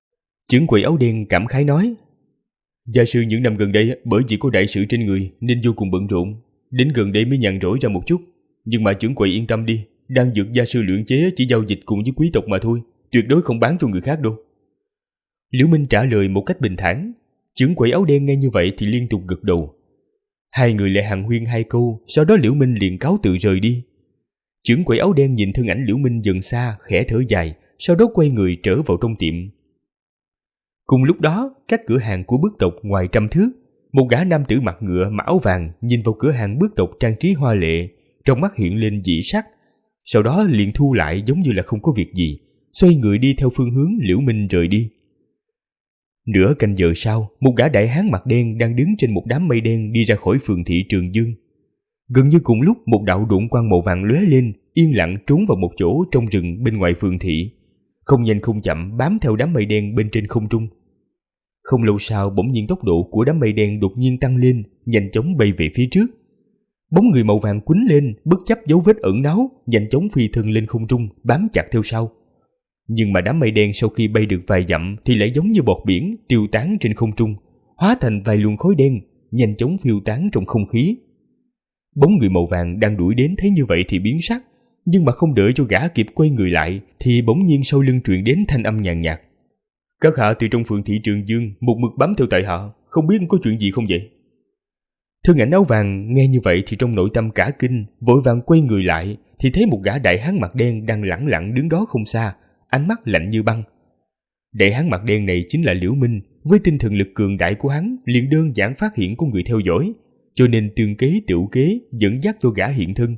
Trưởng quầy áo đen cảm khái nói: Gia sư những năm gần đây bởi chỉ có đại sự trên người nên vô cùng bận rộn, đến gần đây mới nhàn rỗi ra một chút. Nhưng mà trưởng quầy yên tâm đi, đan dược gia sư luyện chế chỉ giao dịch cùng với quý tộc mà thôi, tuyệt đối không bán cho người khác đâu. Liễu Minh trả lời một cách bình thản. Trưởng quầy áo đen nghe như vậy thì liên tục gật đầu. Hai người lại hàn huyên hai câu, sau đó Liễu Minh liền cáo từ rời đi. Trưởng quầy áo đen nhìn thân ảnh Liễu Minh dần xa, khẽ thở dài, sau đó quay người trở vào trong tiệm. Cùng lúc đó, cách cửa hàng của bước tộc ngoài trăm thước, một gã nam tử mặc ngựa mặc áo vàng nhìn vào cửa hàng bước tộc trang trí hoa lệ, trong mắt hiện lên dị sắc, sau đó liền thu lại giống như là không có việc gì, xoay người đi theo phương hướng Liễu Minh rời đi. Nửa canh giờ sau, một gã đại hán mặt đen đang đứng trên một đám mây đen đi ra khỏi phường thị Trường Dương. Gần như cùng lúc, một đạo độn quang màu vàng lóe lên, yên lặng trốn vào một chỗ trong rừng bên ngoài phường thị, không nhanh không chậm bám theo đám mây đen bên trên không trung. Không lâu sau, bỗng nhiên tốc độ của đám mây đen đột nhiên tăng lên, nhanh chóng bay về phía trước. Bóng người màu vàng quýnh lên, bất chấp dấu vết ẩn náu, nhanh chóng phi thân lên không trung, bám chặt theo sau. Nhưng mà đám mây đen sau khi bay được vài dặm thì lại giống như bọt biển tiêu tán trên không trung, hóa thành vài luồng khói đen, nhanh chóng phiêu tán trong không khí. Bóng người màu vàng đang đuổi đến thấy như vậy thì biến sắc, nhưng mà không đợi cho gã kịp quay người lại thì bỗng nhiên sau lưng truyền đến thanh âm nhàn nhạt: Các hạ từ trong phường thị Trường Dương một mực bám theo tại hạ, không biết có chuyện gì không vậy? Thân ảnh áo vàng nghe như vậy thì trong nội tâm cả kinh, vội vàng quay người lại thì thấy một gã đại hán mặt đen đang lẳng lặng đứng đó không xa, ánh mắt lạnh như băng. Đại hán mặt đen này chính là Liễu Minh, với tinh thần lực cường đại của hắn liền đơn giản phát hiện có người theo dõi, cho nên tương kế tựu kế dẫn dắt cho gã hiện thân.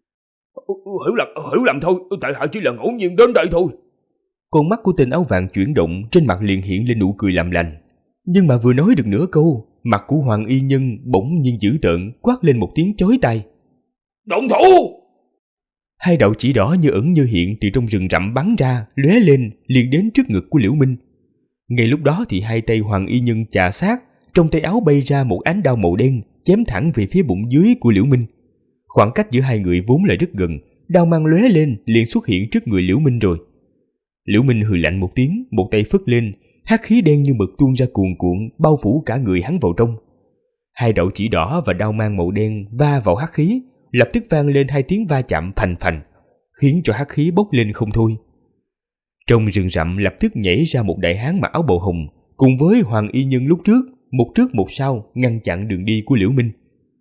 Hiểu lầm thôi, tại hạ chỉ là ngẫu nhiên đến đây thôi. Con mắt của tên áo vàng chuyển động, trên mặt liền hiện lên nụ cười làm lành. Nhưng mà vừa nói được nửa câu, mặt của Hoàng Y Nhân bỗng nhiên dữ tợn, quát lên một tiếng chói tai: Động thủ! Hai đạo chỉ đỏ như ẩn như hiện từ trong rừng rậm bắn ra, lóe lên liền đến trước ngực của Liễu Minh. Ngay lúc đó thì hai tay Hoàng Y Nhân chà sát, trong tay áo bay ra một ánh đao màu đen, chém thẳng về phía bụng dưới của Liễu Minh. Khoảng cách giữa hai người vốn là rất gần, đao mang lóe lên liền xuất hiện trước người Liễu Minh rồi. Liễu Minh hừ lạnh một tiếng, một tay phất lên, hắc khí đen như mực tuôn ra cuồn cuộn, bao phủ cả người hắn vào trong. Hai đạo chỉ đỏ và đao mang màu đen va vào hắc khí, lập tức vang lên hai tiếng va chạm phành phành, khiến cho hắc khí bốc lên không thôi. Trong rừng rậm lập tức nhảy ra một đại hán mặc áo bào hồng, cùng với Hoàng Y Nhân lúc trước một sau ngăn chặn đường đi của Liễu Minh.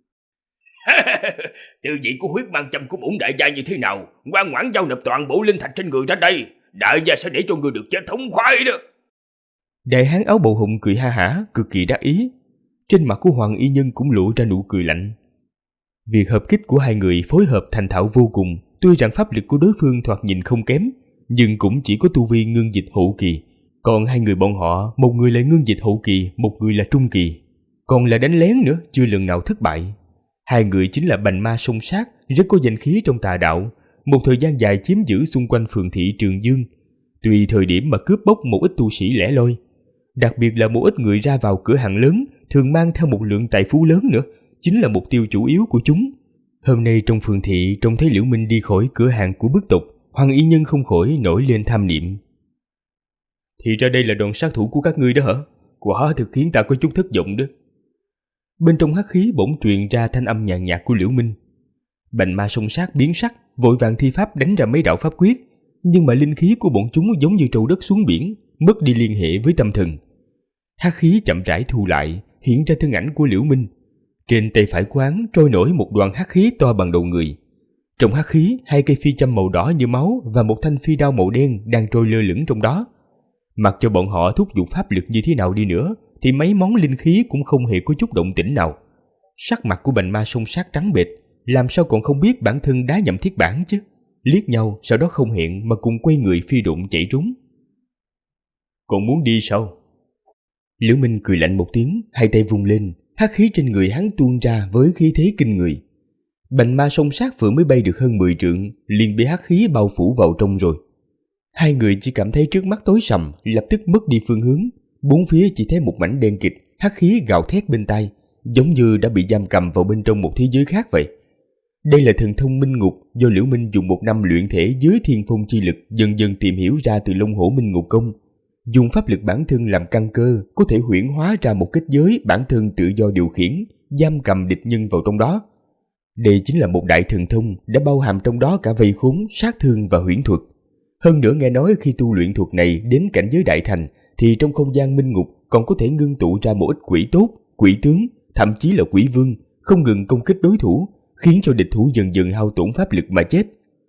Tư vị của huyết mang châm của bổn đại gia như thế nào? Ngoan ngoãn giao nộp toàn bộ linh thạch trên người ra đây, đại gia sẽ để cho người được chết thống khoái đó. Đại hán áo bào hồng cười ha hả, cực kỳ đắc ý. Trên mặt của Hoàng Y Nhân cũng lộ ra nụ cười lạnh. Việc hợp kích của hai người phối hợp thành thạo vô cùng, tuy rằng pháp lực của đối phương thoạt nhìn không kém, nhưng cũng chỉ có tu vi ngưng dịch hậu kỳ. Còn hai người bọn họ, một người là ngưng dịch hậu kỳ, một người là trung kỳ, còn là đánh lén nữa, chưa lần nào thất bại. Hai người chính là bành ma song sát, rất có danh khí trong tà đạo, một thời gian dài chiếm giữ xung quanh phường thị Trường Dương. Tùy thời điểm mà cướp bóc một ít tu sĩ lẻ loi, đặc biệt là một ít người ra vào cửa hàng lớn, thường mang theo một lượng tài phú lớn nữa, chính là mục tiêu chủ yếu của chúng. Hôm nay trong phường thị trông thấy Liễu Minh đi khỏi cửa hàng của bức tộc, Hoàng Y Nhân không khỏi nổi lên tham niệm. Thì ra đây là đòn sát thủ của các ngươi đó hả? Quả thực khiến ta có chút thất vọng đó. Bên trong hắc khí bỗng truyền ra thanh âm nhàn nhạt của Liễu Minh. Bành ma song sát biến sắc, vội vàng thi pháp đánh ra mấy đạo pháp quyết, nhưng mà linh khí của bọn chúng giống như trâu đất xuống biển, mất đi liên hệ với tâm thần. Hắc khí chậm rãi thu lại, hiện ra thân ảnh của Liễu Minh. Trên tay phải của hắn trôi nổi một đoàn hắc khí to bằng đầu người. Trong hắc khí, hai cây phi châm màu đỏ như máu và một thanh phi đao màu đen đang trôi lơ lửng trong đó. Mặc cho bọn họ thúc giục pháp lực như thế nào đi nữa, thì mấy món linh khí cũng không hề có chút động tĩnh nào. Sắc mặt của bành ma song sát trắng bệch, làm sao còn không biết bản thân đá nhầm thiết bản chứ. Liếc nhau, sau đó không hẹn mà cùng quay người phi độn chạy trốn. Còn muốn đi sao? Liễu Minh cười lạnh một tiếng, hai tay vung lên, hắc khí trên người hắn tuôn ra với khí thế kinh người. Bành ma song sát vừa mới bay được hơn 10 trượng, liền bị hắc khí bao phủ vào trong rồi. Hai người chỉ cảm thấy trước mắt tối sầm, lập tức mất đi phương hướng. Bốn phía chỉ thấy một mảnh đen kịt, hắc khí gào thét bên tai, giống như đã bị giam cầm vào bên trong một thế giới khác vậy. Đây là thần thông minh ngục do Liễu Minh dùng 1 năm luyện thể dưới thiên phong chi lực dần dần tìm hiểu ra từ Long Hổ Minh Ngục Công. dùng pháp lực bản thân làm căn cơ, có thể huyễn hóa ra một kết giới bản thân tự do điều khiển, giam cầm địch nhân vào trong đó. Đây chính là một đại thần thông đã bao hàm trong đó cả vây khốn, sát thương và huyễn thuật. Hơn nữa nghe nói khi tu luyện thuật này đến cảnh giới đại thành thì trong không gian minh ngục còn có thể ngưng tụ ra một ít quỷ tốt, quỷ tướng, thậm chí là quỷ vương, không ngừng công kích đối thủ, khiến cho địch thủ dần dần hao tổn pháp lực mà chết.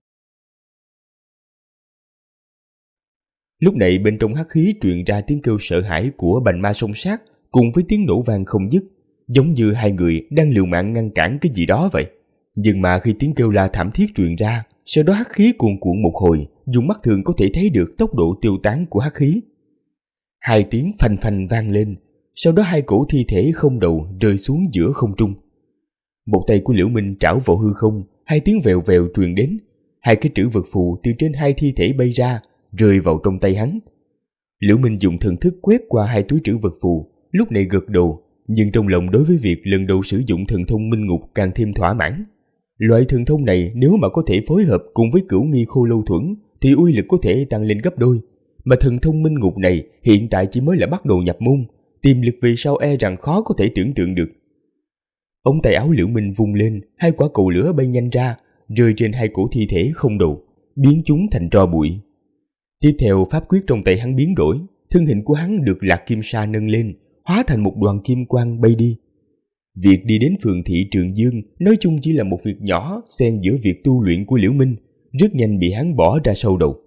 Lúc này bên trong hắc khí truyền ra tiếng kêu sợ hãi của bành ma song sát cùng với tiếng nổ vang không dứt, giống như hai người đang liều mạng ngăn cản cái gì đó vậy. Nhưng mà khi tiếng kêu la thảm thiết truyền ra, sau đó hắc khí cuồn cuộn một hồi, dùng mắt thường có thể thấy được tốc độ tiêu tán của hắc khí. Hai tiếng phanh phanh vang lên, sau đó hai cổ thi thể không đầu rơi xuống giữa không trung. Một tay của Liễu Minh trảo vào hư không, hai tiếng vèo vèo truyền đến, hai cái trữ vật phù từ trên hai thi thể bay ra, rơi vào trong tay hắn. Liễu Minh dùng thần thức quét qua hai túi trữ vật phù, lúc này gật đầu, nhưng trong lòng đối với việc lần đầu sử dụng thần thông minh ngục càng thêm thỏa mãn. Loại thần thông này nếu mà có thể phối hợp cùng với Cửu Nghi Khô Lâu Thuẫn thì uy lực có thể tăng lên gấp đôi. Mà thần thông minh ngục này hiện tại chỉ mới là bắt đầu nhập môn, tiềm lực về sau e rằng khó có thể tưởng tượng được. Ống tay áo Liễu Minh vung lên, hai quả cầu lửa bay nhanh ra, rơi trên hai cổ thi thể không đầu, biến chúng thành tro bụi. Tiếp theo pháp quyết trong tay hắn biến đổi, thân hình của hắn được Lạc Kim Sa nâng lên, hóa thành một đoàn kim quang bay đi. Việc đi đến phường thị Trường Dương nói chung chỉ là một việc nhỏ xen giữa việc tu luyện của Liễu Minh, rất nhanh bị hắn bỏ ra sau đầu.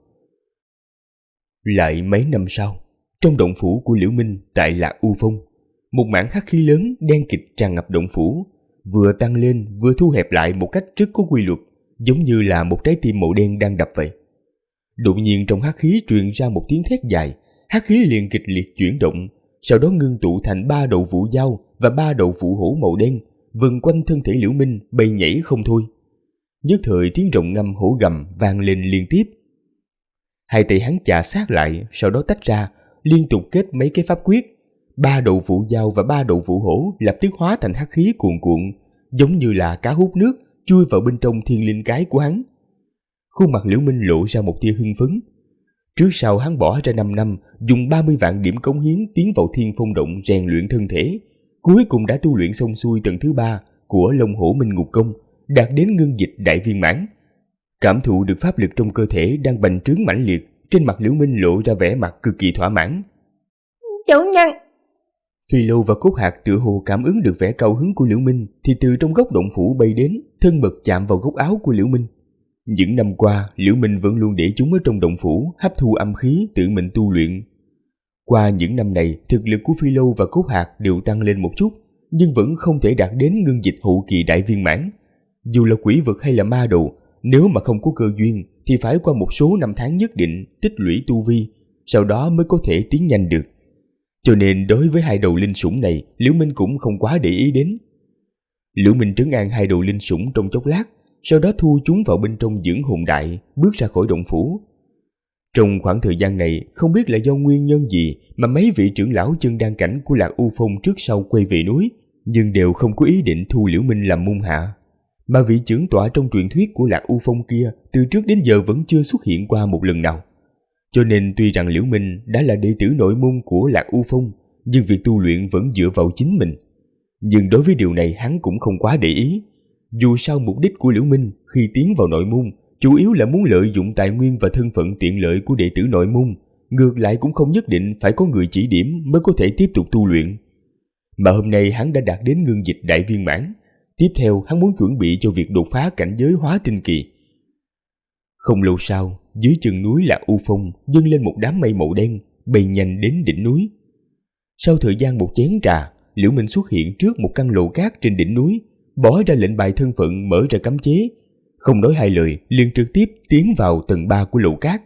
Lại mấy năm sau, trong động phủ của Liễu Minh tại Lạc U Phong, một mảng hắc khí lớn đen kịt tràn ngập động phủ, vừa tăng lên vừa thu hẹp lại một cách rất có quy luật, giống như là một trái tim màu đen đang đập vậy. Đột nhiên trong hắc khí truyền ra một tiếng thét dài, hắc khí liền kịch liệt chuyển động, sau đó ngưng tụ thành 3 đầu vũ dao và 3 đầu vũ hổ màu đen, vần quanh thân thể Liễu Minh bay nhảy không thôi. Nhất thời tiếng rồng ngâm hổ gầm vang lên liên tiếp. Hai tay hắn chà sát lại, sau đó tách ra, liên tục kết mấy cái pháp quyết. 3 đầu vũ dao và 3 đầu vũ hổ lập tức hóa thành hắc khí cuồn cuộn, giống như là cá hút nước chui vào bên trong thiên linh cái của hắn. Khuôn mặt Liễu Minh lộ ra một tia hưng phấn. Trước sau hắn bỏ ra 5 năm, dùng 30 vạn điểm cống hiến tiến vào Thiên Phong Động rèn luyện thân thể, cuối cùng đã tu luyện xong xuôi tầng thứ 3 của Long Hổ Minh Ngục Công, đạt đến ngưng dịch đại viên mãn. Cảm thụ được pháp lực trong cơ thể đang bành trướng mãnh liệt, trên mặt Liễu Minh lộ ra vẻ mặt cực kỳ thỏa mãn. Chủ nhân! Phi Lâu và Cốt Hạc tựa hồ cảm ứng được vẻ cao hứng của Liễu Minh thì từ trong góc động phủ bay đến, thân mật chạm vào góc áo của Liễu Minh. Những năm qua, Liễu Minh vẫn luôn để chúng ở trong động phủ, hấp thu âm khí, tự mình tu luyện. Qua những năm này, thực lực của Phi Lâu và Cốt Hạc đều tăng lên một chút, nhưng vẫn không thể đạt đến ngưng dịch hậu kỳ đại viên mãn. Dù là quỷ vật hay là ma đồ, nếu mà không có cơ duyên thì phải qua một số năm tháng nhất định tích lũy tu vi, sau đó mới có thể tiến nhanh được. Cho nên đối với hai đầu linh sủng này, Liễu Minh cũng không quá để ý đến. Liễu Minh trấn an hai đầu linh sủng trong chốc lát, sau đó thu chúng vào bên trong dưỡng hồn đại, bước ra khỏi động phủ. Trong khoảng thời gian này, không biết là do nguyên nhân gì mà mấy vị trưởng lão chân đan cảnh của Lạc U Phong trước sau quay về núi, nhưng đều không có ý định thu Liễu Minh làm môn hạ. Mà vị trưởng tọa trong truyền thuyết của Lạc U Phong kia từ trước đến giờ vẫn chưa xuất hiện qua một lần nào. Cho nên tuy rằng Liễu Minh đã là đệ tử nội môn của Lạc U Phong, nhưng việc tu luyện vẫn dựa vào chính mình. Nhưng đối với điều này hắn cũng không quá để ý. Dù sao mục đích của Liễu Minh khi tiến vào nội môn chủ yếu là muốn lợi dụng tài nguyên và thân phận tiện lợi của đệ tử nội môn, ngược lại cũng không nhất định phải có người chỉ điểm mới có thể tiếp tục tu luyện. Mà hôm nay hắn đã đạt đến ngưng dịch đại viên mãn, tiếp theo hắn muốn chuẩn bị cho việc đột phá cảnh giới hóa tinh kỳ. Không lâu sau, dưới chân núi Lạc U Phong dâng lên một đám mây màu đen, bay nhanh đến đỉnh núi. Sau thời gian một chén trà, Liễu Minh xuất hiện trước một căn lầu cát trên đỉnh núi, bỏ ra lệnh bài thân phận, mở ra cấm chế, không nói hai lời liền trực tiếp tiến vào tầng 3 của lầu cát.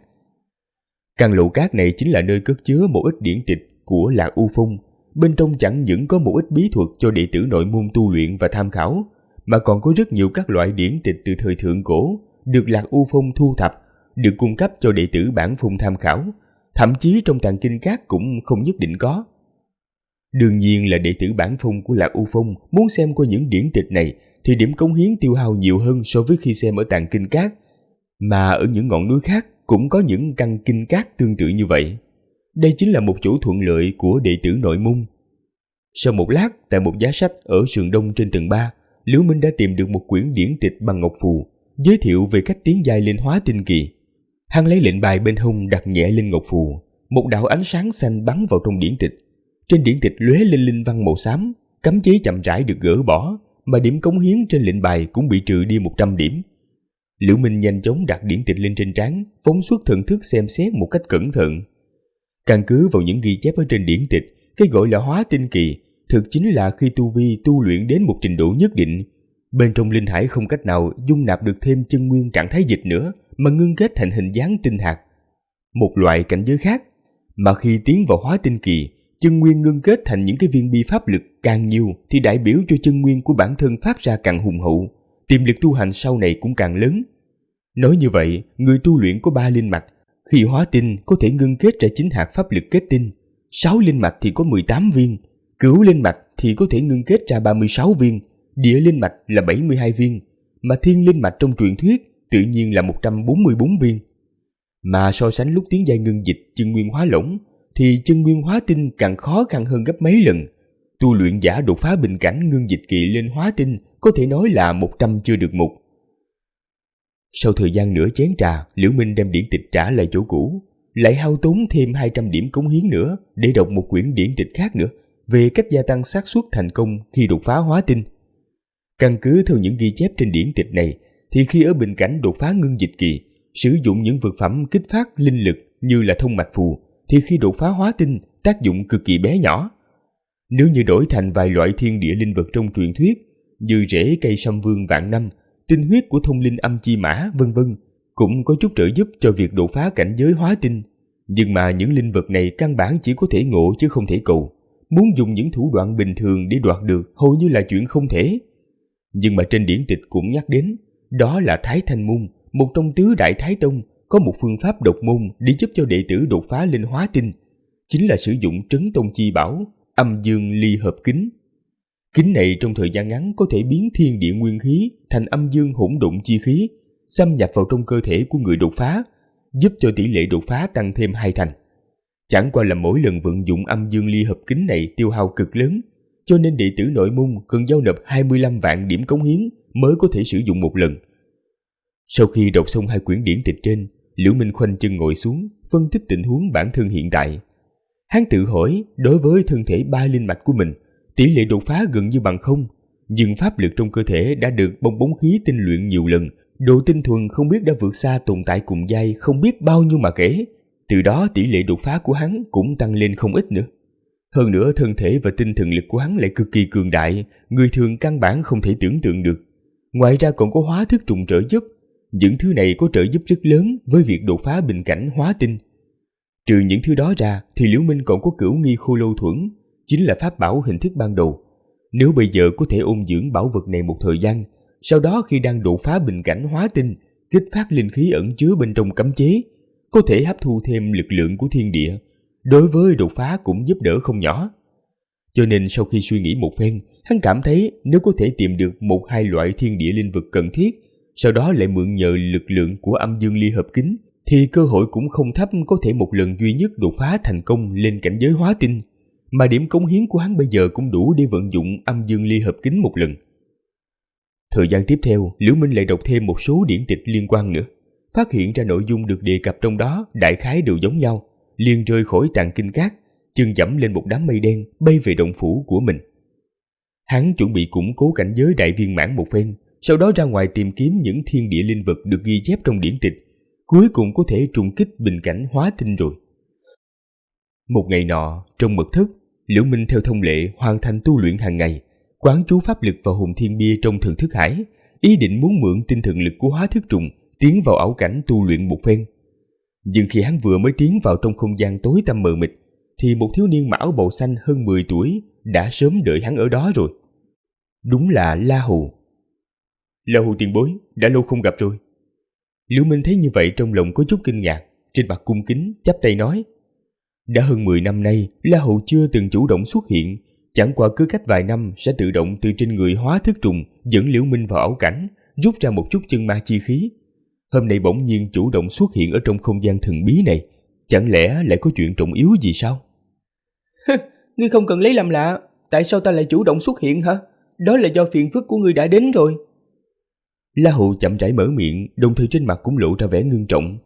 Căn lầu cát này chính là nơi cất chứa một ít điển tịch của Lạc U Phong, bên trong chẳng những có một ít bí thuật cho đệ tử nội môn tu luyện và tham khảo, mà còn có rất nhiều các loại điển tịch từ thời thượng cổ được Lạc U Phong thu thập, được cung cấp cho đệ tử bản phong tham khảo, thậm chí trong tàng kinh các cũng không nhất định có. Đương nhiên là đệ tử bản phong của Lạc U Phong muốn xem qua những điển tịch này thì điểm cống hiến tiêu hao nhiều hơn so với khi xem ở tàng kinh các, mà ở những ngọn núi khác cũng có những căn kinh các tương tự như vậy. đây chính là một chỗ thuận lợi của đệ tử nội môn. Sau một lát, tại một giá sách ở sườn đông trên tầng 3, Liễu Minh đã tìm được một quyển điển tịch bằng ngọc phù, giới thiệu về cách tiến giai lên hóa tinh kỳ. Hắn lấy lệnh bài bên hông đặt nhẹ lên ngọc phù, một đạo ánh sáng xanh bắn vào trong điển tịch. Trên điển tịch lóe lên linh văn màu xám, cấm chế chậm rãi được gỡ bỏ, mà điểm cống hiến trên lệnh bài cũng bị trừ đi 100 điểm. Liễu Minh nhanh chóng đặt điển tịch lên trên trán, phóng xuất thần thức xem xét một cách cẩn thận. Căn cứ vào những ghi chép ở trên điển tịch, cái gọi là hóa tinh kỳ thực chính là khi tu vi tu luyện đến một trình độ nhất định, bên trong linh hải không cách nào dung nạp được thêm chân nguyên trạng thái dịch nữa, mà ngưng kết thành hình dáng tinh hạt, một loại cảnh giới khác. Mà khi tiến vào hóa tinh kỳ, chân nguyên ngưng kết thành những cái viên bi pháp lực càng nhiều thì đại biểu cho chân nguyên của bản thân phát ra càng hùng hậu, tiềm lực tu hành sau này cũng càng lớn. Nói như vậy, người tu luyện có 3 linh mạch, khi hóa tinh có thể ngưng kết ra 9 hạt pháp lực kết tinh, 6 linh mạch thì có 18 viên, cửu linh mạch thì có thể ngưng kết ra 36 viên, địa linh mạch là 72 viên, mà thiên linh mạch trong truyền thuyết tự nhiên là 144 viên. Mà so sánh lúc tiến giai ngưng dịch chân nguyên hóa lỏng, thì chân nguyên hóa tinh càng khó khăn hơn gấp mấy lần. Tu luyện giả đột phá bình cảnh ngưng dịch kỳ lên hóa tinh có thể nói là 100 chưa được một. Sau thời gian nửa chén trà, Liễu Minh đem điển tịch trả lại chỗ cũ, lại hao tốn thêm 200 điểm cống hiến nữa để đọc một quyển điển tịch khác nữa về cách gia tăng xác suất thành công khi đột phá hóa tinh. Căn cứ theo những ghi chép trên điển tịch này, thì khi ở bình cảnh đột phá ngưng dịch kỳ, sử dụng những vật phẩm kích phát linh lực như là thông mạch phù, thì khi đột phá hóa tinh tác dụng cực kỳ bé nhỏ. Nếu như đổi thành vài loại thiên địa linh vật trong truyền thuyết như rễ cây sâm vương vạn năm, tinh huyết của thông linh âm chi mã vân vân, cũng có chút trợ giúp cho việc đột phá cảnh giới hóa tinh. Nhưng mà những linh vật này căn bản chỉ có thể ngộ chứ không thể cầu. Muốn dùng những thủ đoạn bình thường để đoạt được hầu như là chuyện không thể. Nhưng mà trên điển tịch cũng nhắc đến, đó là Thái Thanh Môn, một trong tứ đại Thái Tông, có một phương pháp độc môn để giúp cho đệ tử đột phá lên hóa tinh, chính là sử dụng trấn tông chi bảo, âm dương ly hợp kính. Kính này trong thời gian ngắn có thể biến thiên địa nguyên khí thành âm dương hỗn độn chi khí, xâm nhập vào trong cơ thể của người đột phá, giúp cho tỷ lệ đột phá tăng thêm 2 thành. Chẳng qua là mỗi lần vận dụng âm dương ly hợp kính này tiêu hao cực lớn, cho nên đệ tử nội môn cần giao nộp 25 vạn điểm cống hiến mới có thể sử dụng một lần. Sau khi đọc xong 2 quyển điển tịch trên, Liễu Minh khoanh chân ngồi xuống, phân tích tình huống bản thân hiện tại. Hắn tự hỏi, đối với thân thể 3 linh mạch của mình, tỷ lệ đột phá gần như bằng không, nhưng pháp lực trong cơ thể đã được bong bóng khí tinh luyện nhiều lần, độ tinh thuần không biết đã vượt xa tồn tại cùng giai không biết bao nhiêu mà kể. Từ đó tỷ lệ đột phá của hắn cũng tăng lên không ít nữa. Hơn nữa thân thể và tinh thần lực của hắn lại cực kỳ cường đại, người thường căn bản không thể tưởng tượng được. Ngoài ra còn có hóa thức trùng trợ giúp. Những thứ này có trợ giúp rất lớn với việc đột phá bình cảnh hóa tinh. Trừ những thứ đó ra thì Liễu Minh còn có Cửu Nghi Khô Lâu Thuẫn, chính là pháp bảo hình thức ban đầu. Nếu bây giờ có thể ôn dưỡng bảo vật này một thời gian, sau đó khi đang đột phá bình cảnh hóa tinh, kích phát linh khí ẩn chứa bên trong cấm chế, có thể hấp thu thêm lực lượng của thiên địa, đối với đột phá cũng giúp đỡ không nhỏ. Cho nên sau khi suy nghĩ một phen, hắn cảm thấy nếu có thể tìm được 1-2 loại thiên địa linh vật cần thiết, sau đó lại mượn nhờ lực lượng của âm dương ly hợp kính, thì cơ hội cũng không thấp có thể một lần duy nhất đột phá thành công lên cảnh giới hóa tinh, mà điểm cống hiến của hắn bây giờ cũng đủ để vận dụng âm dương ly hợp kính một lần. Thời gian tiếp theo, Liễu Minh lại đọc thêm một số điển tịch liên quan nữa, phát hiện ra nội dung được đề cập trong đó đại khái đều giống nhau, liền rơi khỏi Tàng Kinh Các, chân dẫm lên một đám mây đen bay về động phủ của mình. Hắn chuẩn bị củng cố cảnh giới đại viên mãn một phen, sau đó ra ngoài tìm kiếm những thiên địa linh vật được ghi chép trong điển tịch, cuối cùng có thể trùng kích bình cảnh hóa tinh rồi. Một ngày nọ, trong mật thất, Liễu Minh theo thông lệ hoàn thành tu luyện hàng ngày, quán chú pháp lực vào hồn thiên bia trong thần thức hải, ý định muốn mượn tinh thần lực của hóa thức trùng tiến vào ảo cảnh tu luyện một phen. Nhưng khi hắn vừa mới tiến vào trong không gian tối tăm mờ mịt, thì một thiếu niên mặc áo bào xanh hơn 10 tuổi đã sớm đợi hắn ở đó rồi. Đúng là La Hù. La Hù tiền bối, đã lâu không gặp rồi. Liễu Minh thấy như vậy trong lòng có chút kinh ngạc, trên mặt cung kính chắp tay nói: đã hơn 10 năm nay, La Hù chưa từng chủ động xuất hiện, chẳng qua cứ cách vài năm sẽ tự động từ trên người hóa thức trùng dẫn Liễu Minh vào ảo cảnh, rút ra một chút chân ma chi khí. Hôm nay bỗng nhiên chủ động xuất hiện ở trong không gian thần bí này, Chẳng lẽ lại có chuyện trọng yếu gì sao? Ngươi không cần lấy làm lạ, tại sao ta lại chủ động xuất hiện hả? Đó là do phiền phức của ngươi đã đến rồi. La Hụ chậm rãi mở miệng, đồng thời trên mặt cũng lộ ra vẻ ngưng trọng.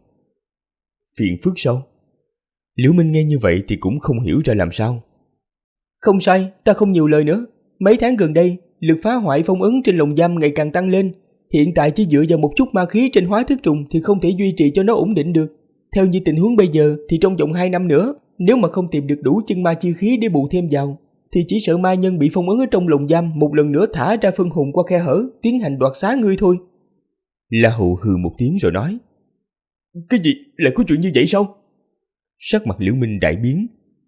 Phiền phức sao? Liễu Minh nghe như vậy thì cũng không hiểu ra làm sao. Không sai, ta không nhiều lời nữa. Mấy tháng gần đây, lực phá hoại phong ấn trên lồng giam ngày càng tăng lên. Hiện tại chỉ dựa vào một chút ma khí trên hóa thức trùng thì không thể duy trì cho nó ổn định được. Theo như tình huống bây giờ thì trong vòng 2 năm nữa, nếu mà không tìm được đủ chân ma chi khí để bù thêm vào, thì chỉ sợ ma nhân bị phong ấn ở trong lồng giam một lần nữa thả ra phân hồn qua khe hở, tiến hành đoạt xá ngươi thôi. La Hụ hừ một tiếng rồi nói. Cái gì? Lại có chuyện như vậy sao? Sắc mặt Liễu Minh đại biến.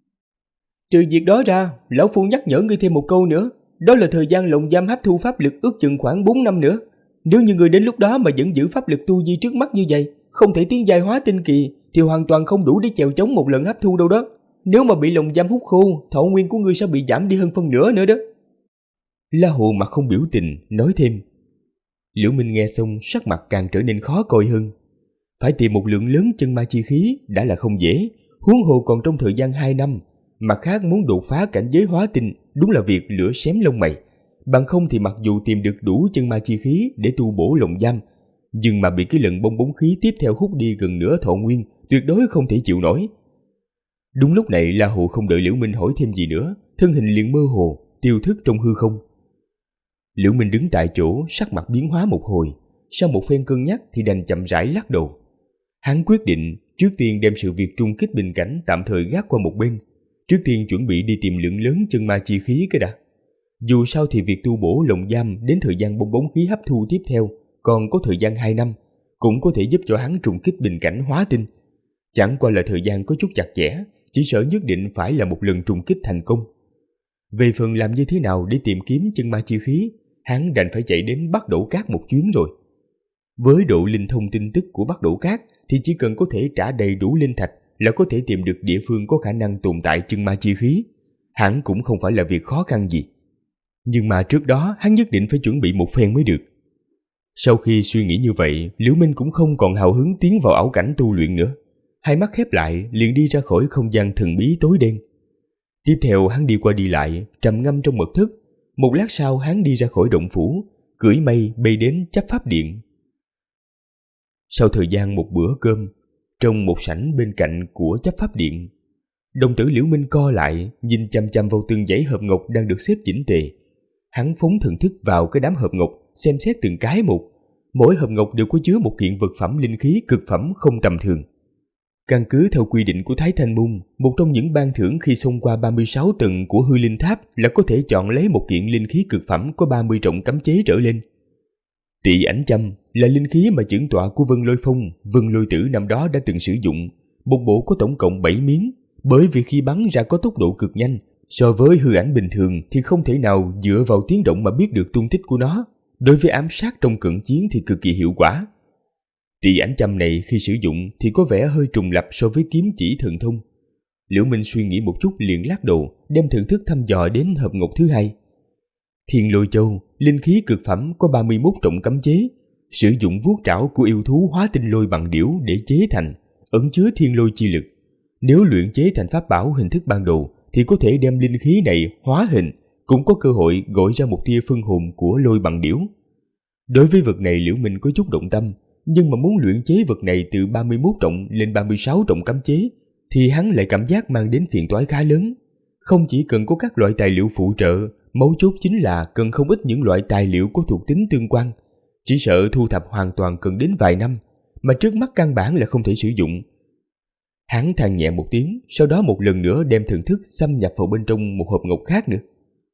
Trừ việc đó ra, lão phu nhắc nhở ngươi thêm một câu nữa. Đó là thời gian lồng giam hấp thu pháp lực ước chừng khoảng 4 năm nữa. Nếu như ngươi đến lúc đó mà vẫn giữ pháp lực tu vi trước mắt như vậy, không thể tiến giai hóa tinh kỳ, thì hoàn toàn không đủ để chèo chống một lần hấp thu đâu đó. Nếu mà bị lồng giam hút khô, thọ nguyên của ngươi sẽ bị giảm đi hơn phân nửa nữa đó. La Hụ mặt không biểu tình, nói thêm. Liễu Minh nghe xong sắc mặt càng trở nên khó coi hơn. Phải tìm một lượng lớn chân ma chi khí đã là không dễ, huống hồ còn trong thời gian 2 năm. Mặt khác muốn đột phá cảnh giới hóa tinh đúng là việc lửa xém lông mày. Bằng không thì mặc dù tìm được đủ chân ma chi khí để tu bổ lồng giam, nhưng mà bị cái lần bong bóng khí tiếp theo hút đi gần nửa thọ nguyên, tuyệt đối không thể chịu nổi. Đúng lúc này La Hụ không đợi Liễu Minh hỏi thêm gì nữa, thân hình liền mơ hồ, tiêu thức trong hư không. Liễu Minh đứng tại chỗ, sắc mặt biến hóa một hồi, sau một phen cân nhắc thì đành chậm rãi lắc đầu. Hắn quyết định trước tiên đem sự việc trung kích bình cảnh tạm thời gác qua một bên, trước tiên chuẩn bị đi tìm lượng lớn chân ma chi khí cái đã. Dù sao thì việc tu bổ lồng giam đến thời gian bong bóng khí hấp thu tiếp theo còn có thời gian 2 năm, cũng có thể giúp cho hắn trùng kích bình cảnh hóa tinh. Chẳng qua là thời gian có chút chặt chẽ, chỉ sợ nhất định phải là một lần trùng kích thành công. Về phần làm như thế nào để tìm kiếm chân ma chi khí, hắn đành phải chạy đến Bắc Đổ Cát một chuyến rồi. Với độ linh thông tin tức của Bắc Đổ Cát thì chỉ cần có thể trả đầy đủ linh thạch là có thể tìm được địa phương có khả năng tồn tại chân ma chi khí. Hẳn cũng không phải là việc khó khăn gì. Nhưng mà trước đó hắn nhất định phải chuẩn bị một phen mới được. Sau khi suy nghĩ như vậy, Liễu Minh cũng không còn hào hứng tiến vào ảo cảnh tu luyện nữa. Hai mắt khép lại liền đi ra khỏi không gian thần bí tối đen. Tiếp theo hắn đi qua đi lại, trầm ngâm trong mật thất. Một lát sau hắn đi ra khỏi động phủ, cưỡi mây bay đến chấp pháp điện. Sau thời gian một bữa cơm, trong một sảnh bên cạnh của chấp pháp điện, đồng tử Liễu Minh co lại, nhìn chằm chằm vào từng dãy hộp ngọc đang được xếp chỉnh tề. Hắn phóng thần thức vào cái đám hộp ngọc, xem xét từng cái một. Mỗi hộp ngọc đều có chứa một kiện vật phẩm linh khí cực phẩm không tầm thường. Căn cứ theo quy định của Thái Thanh Môn, một trong những ban thưởng khi xông qua 36 tầng của hư linh tháp là có thể chọn lấy một kiện linh khí cực phẩm có 30 trọng cấm chế trở lên. Tị ảnh châm là linh khí mà trưởng tọa của Vân Lôi Phong, Vân Lôi Tử năm đó đã từng sử dụng. Một bộ có tổng cộng 7 miếng, bởi vì khi bắn ra có tốc độ cực nhanh, so với hư ảnh bình thường thì không thể nào dựa vào tiếng động mà biết được tung tích của nó. Đối với ám sát trong cận chiến thì cực kỳ hiệu quả. Tị ảnh châm này khi sử dụng thì có vẻ hơi trùng lặp so với kiếm chỉ thần thông. Liễu Minh suy nghĩ một chút liền lắc đầu, đem thần thức thăm dò đến hộp ngọc thứ hai. Thiên Lôi Châu, linh khí cực phẩm có 31 trọng cấm chế, sử dụng vuốt trảo của yêu thú hóa tinh lôi bằng điểu để chế thành, ẩn chứa thiên lôi chi lực. Nếu luyện chế thành pháp bảo hình thức ban đầu thì có thể đem linh khí này hóa hình, cũng có cơ hội gọi ra một tia phân hồn của lôi bằng điểu. Đối với vật này Liễu Minh có chút động tâm, nhưng mà muốn luyện chế vật này từ 31 trọng lên 36 trọng cấm chế thì hắn lại cảm giác mang đến phiền toái khá lớn. Không chỉ cần có các loại tài liệu phụ trợ, mấu chốt chính là cần không ít những loại tài liệu có thuộc tính tương quan. Chỉ sợ thu thập hoàn toàn cần đến vài năm, mà trước mắt căn bản là không thể sử dụng. Hắn than nhẹ một tiếng, sau đó một lần nữa đem thần thức xâm nhập vào bên trong một hộp ngọc khác nữa.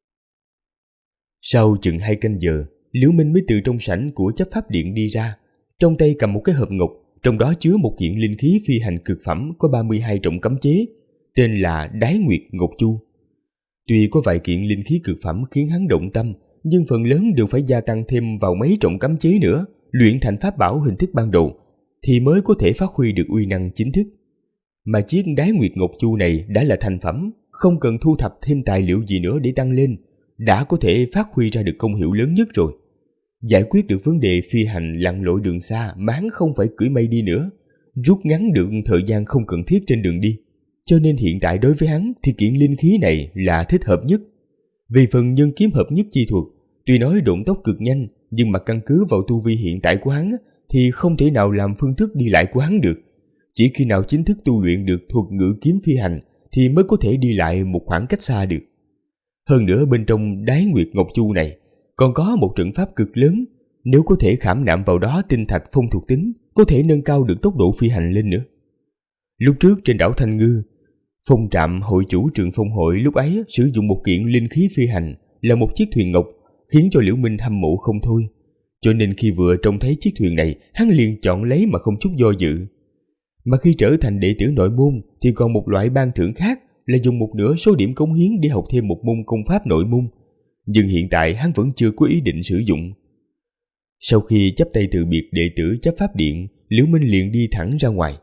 Sau chừng 2 canh giờ, Liễu Minh mới từ trong sảnh của chấp pháp điện đi ra, trong tay cầm một cái hộp ngọc, trong đó chứa một kiện linh khí phi hành cực phẩm có 32 trọng cấm chế, tên là Đái Nguyệt Ngọc Chu. Tuy có vài kiện linh khí cực phẩm khiến hắn động tâm, nhưng phần lớn đều phải gia tăng thêm vào mấy trọng cấm chế nữa, luyện thành pháp bảo hình thức ban đầu, thì mới có thể phát huy được uy năng chính thức. Mà chiếc Đái Nguyệt Ngọc Chu này đã là thành phẩm, không cần thu thập thêm tài liệu gì nữa để tăng lên, đã có thể phát huy ra được công hiệu lớn nhất rồi. Giải quyết được vấn đề phi hành lặn lội đường xa mà hắn không phải cưỡi mây đi nữa, rút ngắn được thời gian không cần thiết trên đường đi. Cho nên hiện tại đối với hắn thì kiện linh khí này là thích hợp nhất. Về phần nhân kiếm hợp nhất chi thuật, tuy nói độn tốc cực nhanh, nhưng mà căn cứ vào tu vi hiện tại của hắn thì không thể nào làm phương thức đi lại của hắn được. Chỉ khi nào chính thức tu luyện được thuật ngự kiếm phi hành thì mới có thể đi lại một khoảng cách xa được. Hơn nữa bên trong Đái Nguyệt Ngọc Chu này còn có một trận pháp cực lớn, nếu có thể khảm nạm vào đó tinh thạch phong thuộc tính, có thể nâng cao được tốc độ phi hành lên nữa. Lúc trước trên đảo Thanh Ngư, Phong Trạm hội chủ Trường Phong hội lúc ấy sử dụng một kiện linh khí phi hành là một chiếc thuyền ngọc, khiến cho Liễu Minh hâm mộ không thôi. Cho nên khi vừa trông thấy chiếc thuyền này, hắn liền chọn lấy mà không chút do dự. Mà khi trở thành đệ tử nội môn thì còn một loại ban thưởng khác là dùng một nửa số điểm cống hiến để học thêm một môn công pháp nội môn. Nhưng hiện tại hắn vẫn chưa có ý định sử dụng. Sau khi chắp tay từ biệt đệ tử chấp pháp điện, Liễu Minh liền đi thẳng ra ngoài.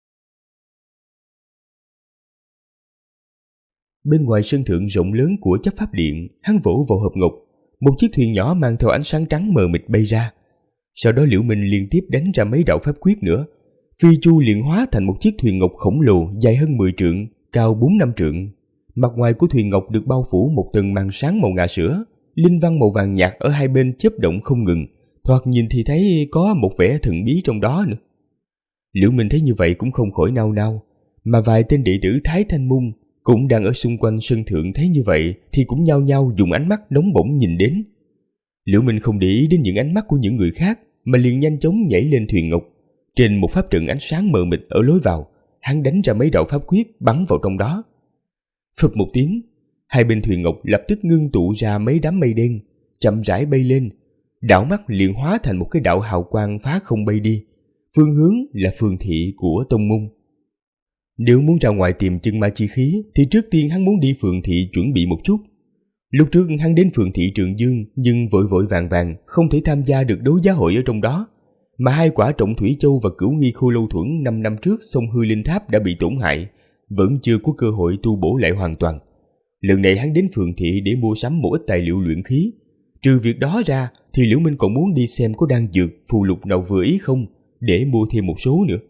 Bên ngoài sân thượng rộng lớn của chấp pháp điện, hắn vỗ vào hộp ngọc, một chiếc thuyền nhỏ mang theo ánh sáng trắng mờ mịt bay ra. Sau đó Liễu Minh liên tiếp đánh ra mấy đạo pháp quyết nữa. Phi chu liền hóa thành một chiếc thuyền ngọc khổng lồ dài hơn 10 trượng, cao 4-5 trượng. Mặt ngoài của thuyền ngọc được bao phủ một tầng màn sáng màu ngà sữa, linh văn màu vàng nhạt ở hai bên chớp động không ngừng, thoạt nhìn thì thấy có một vẻ thần bí trong đó nữa. Liễu Minh thấy như vậy cũng không khỏi nao nao, mà vài tên đệ tử Thái Thanh Môn cũng đang ở xung quanh sân thượng thấy như vậy thì cũng nhao nhao dùng ánh mắt nóng bỏng nhìn đến. Liễu Minh không để ý đến những ánh mắt của những người khác mà liền nhanh chóng nhảy lên thuyền ngọc. Trên một pháp trận ánh sáng mờ mịt ở lối vào, hắn đánh ra mấy đạo pháp quyết bắn vào trong đó. Phập một tiếng, hai bên thuyền ngọc lập tức ngưng tụ ra mấy đám mây đen, chậm rãi bay lên. Đảo mắt liền hóa thành một cái đạo hào quang phá không bay đi. Phương hướng là phường thị của tông môn. Nếu muốn ra ngoài tìm chân ma chi khí thì trước tiên hắn muốn đi phường thị chuẩn bị một chút. Lúc trước hắn đến phường thị Trường Dương nhưng vội vội vàng vàng không thể tham gia được đấu giá hội ở trong đó. Mà hai quả Trọng Thủy Châu và Cửu Nghi Khô Lâu Thuẫn 5 năm trước sông Hư Linh Tháp đã bị tổn hại, vẫn chưa có cơ hội tu bổ lại hoàn toàn. Lần này hắn đến phường thị để mua sắm một ít tài liệu luyện khí. Trừ việc đó ra thì Liễu Minh còn muốn đi xem có đan dược, phù lục nào vừa ý không, để mua thêm một số nữa.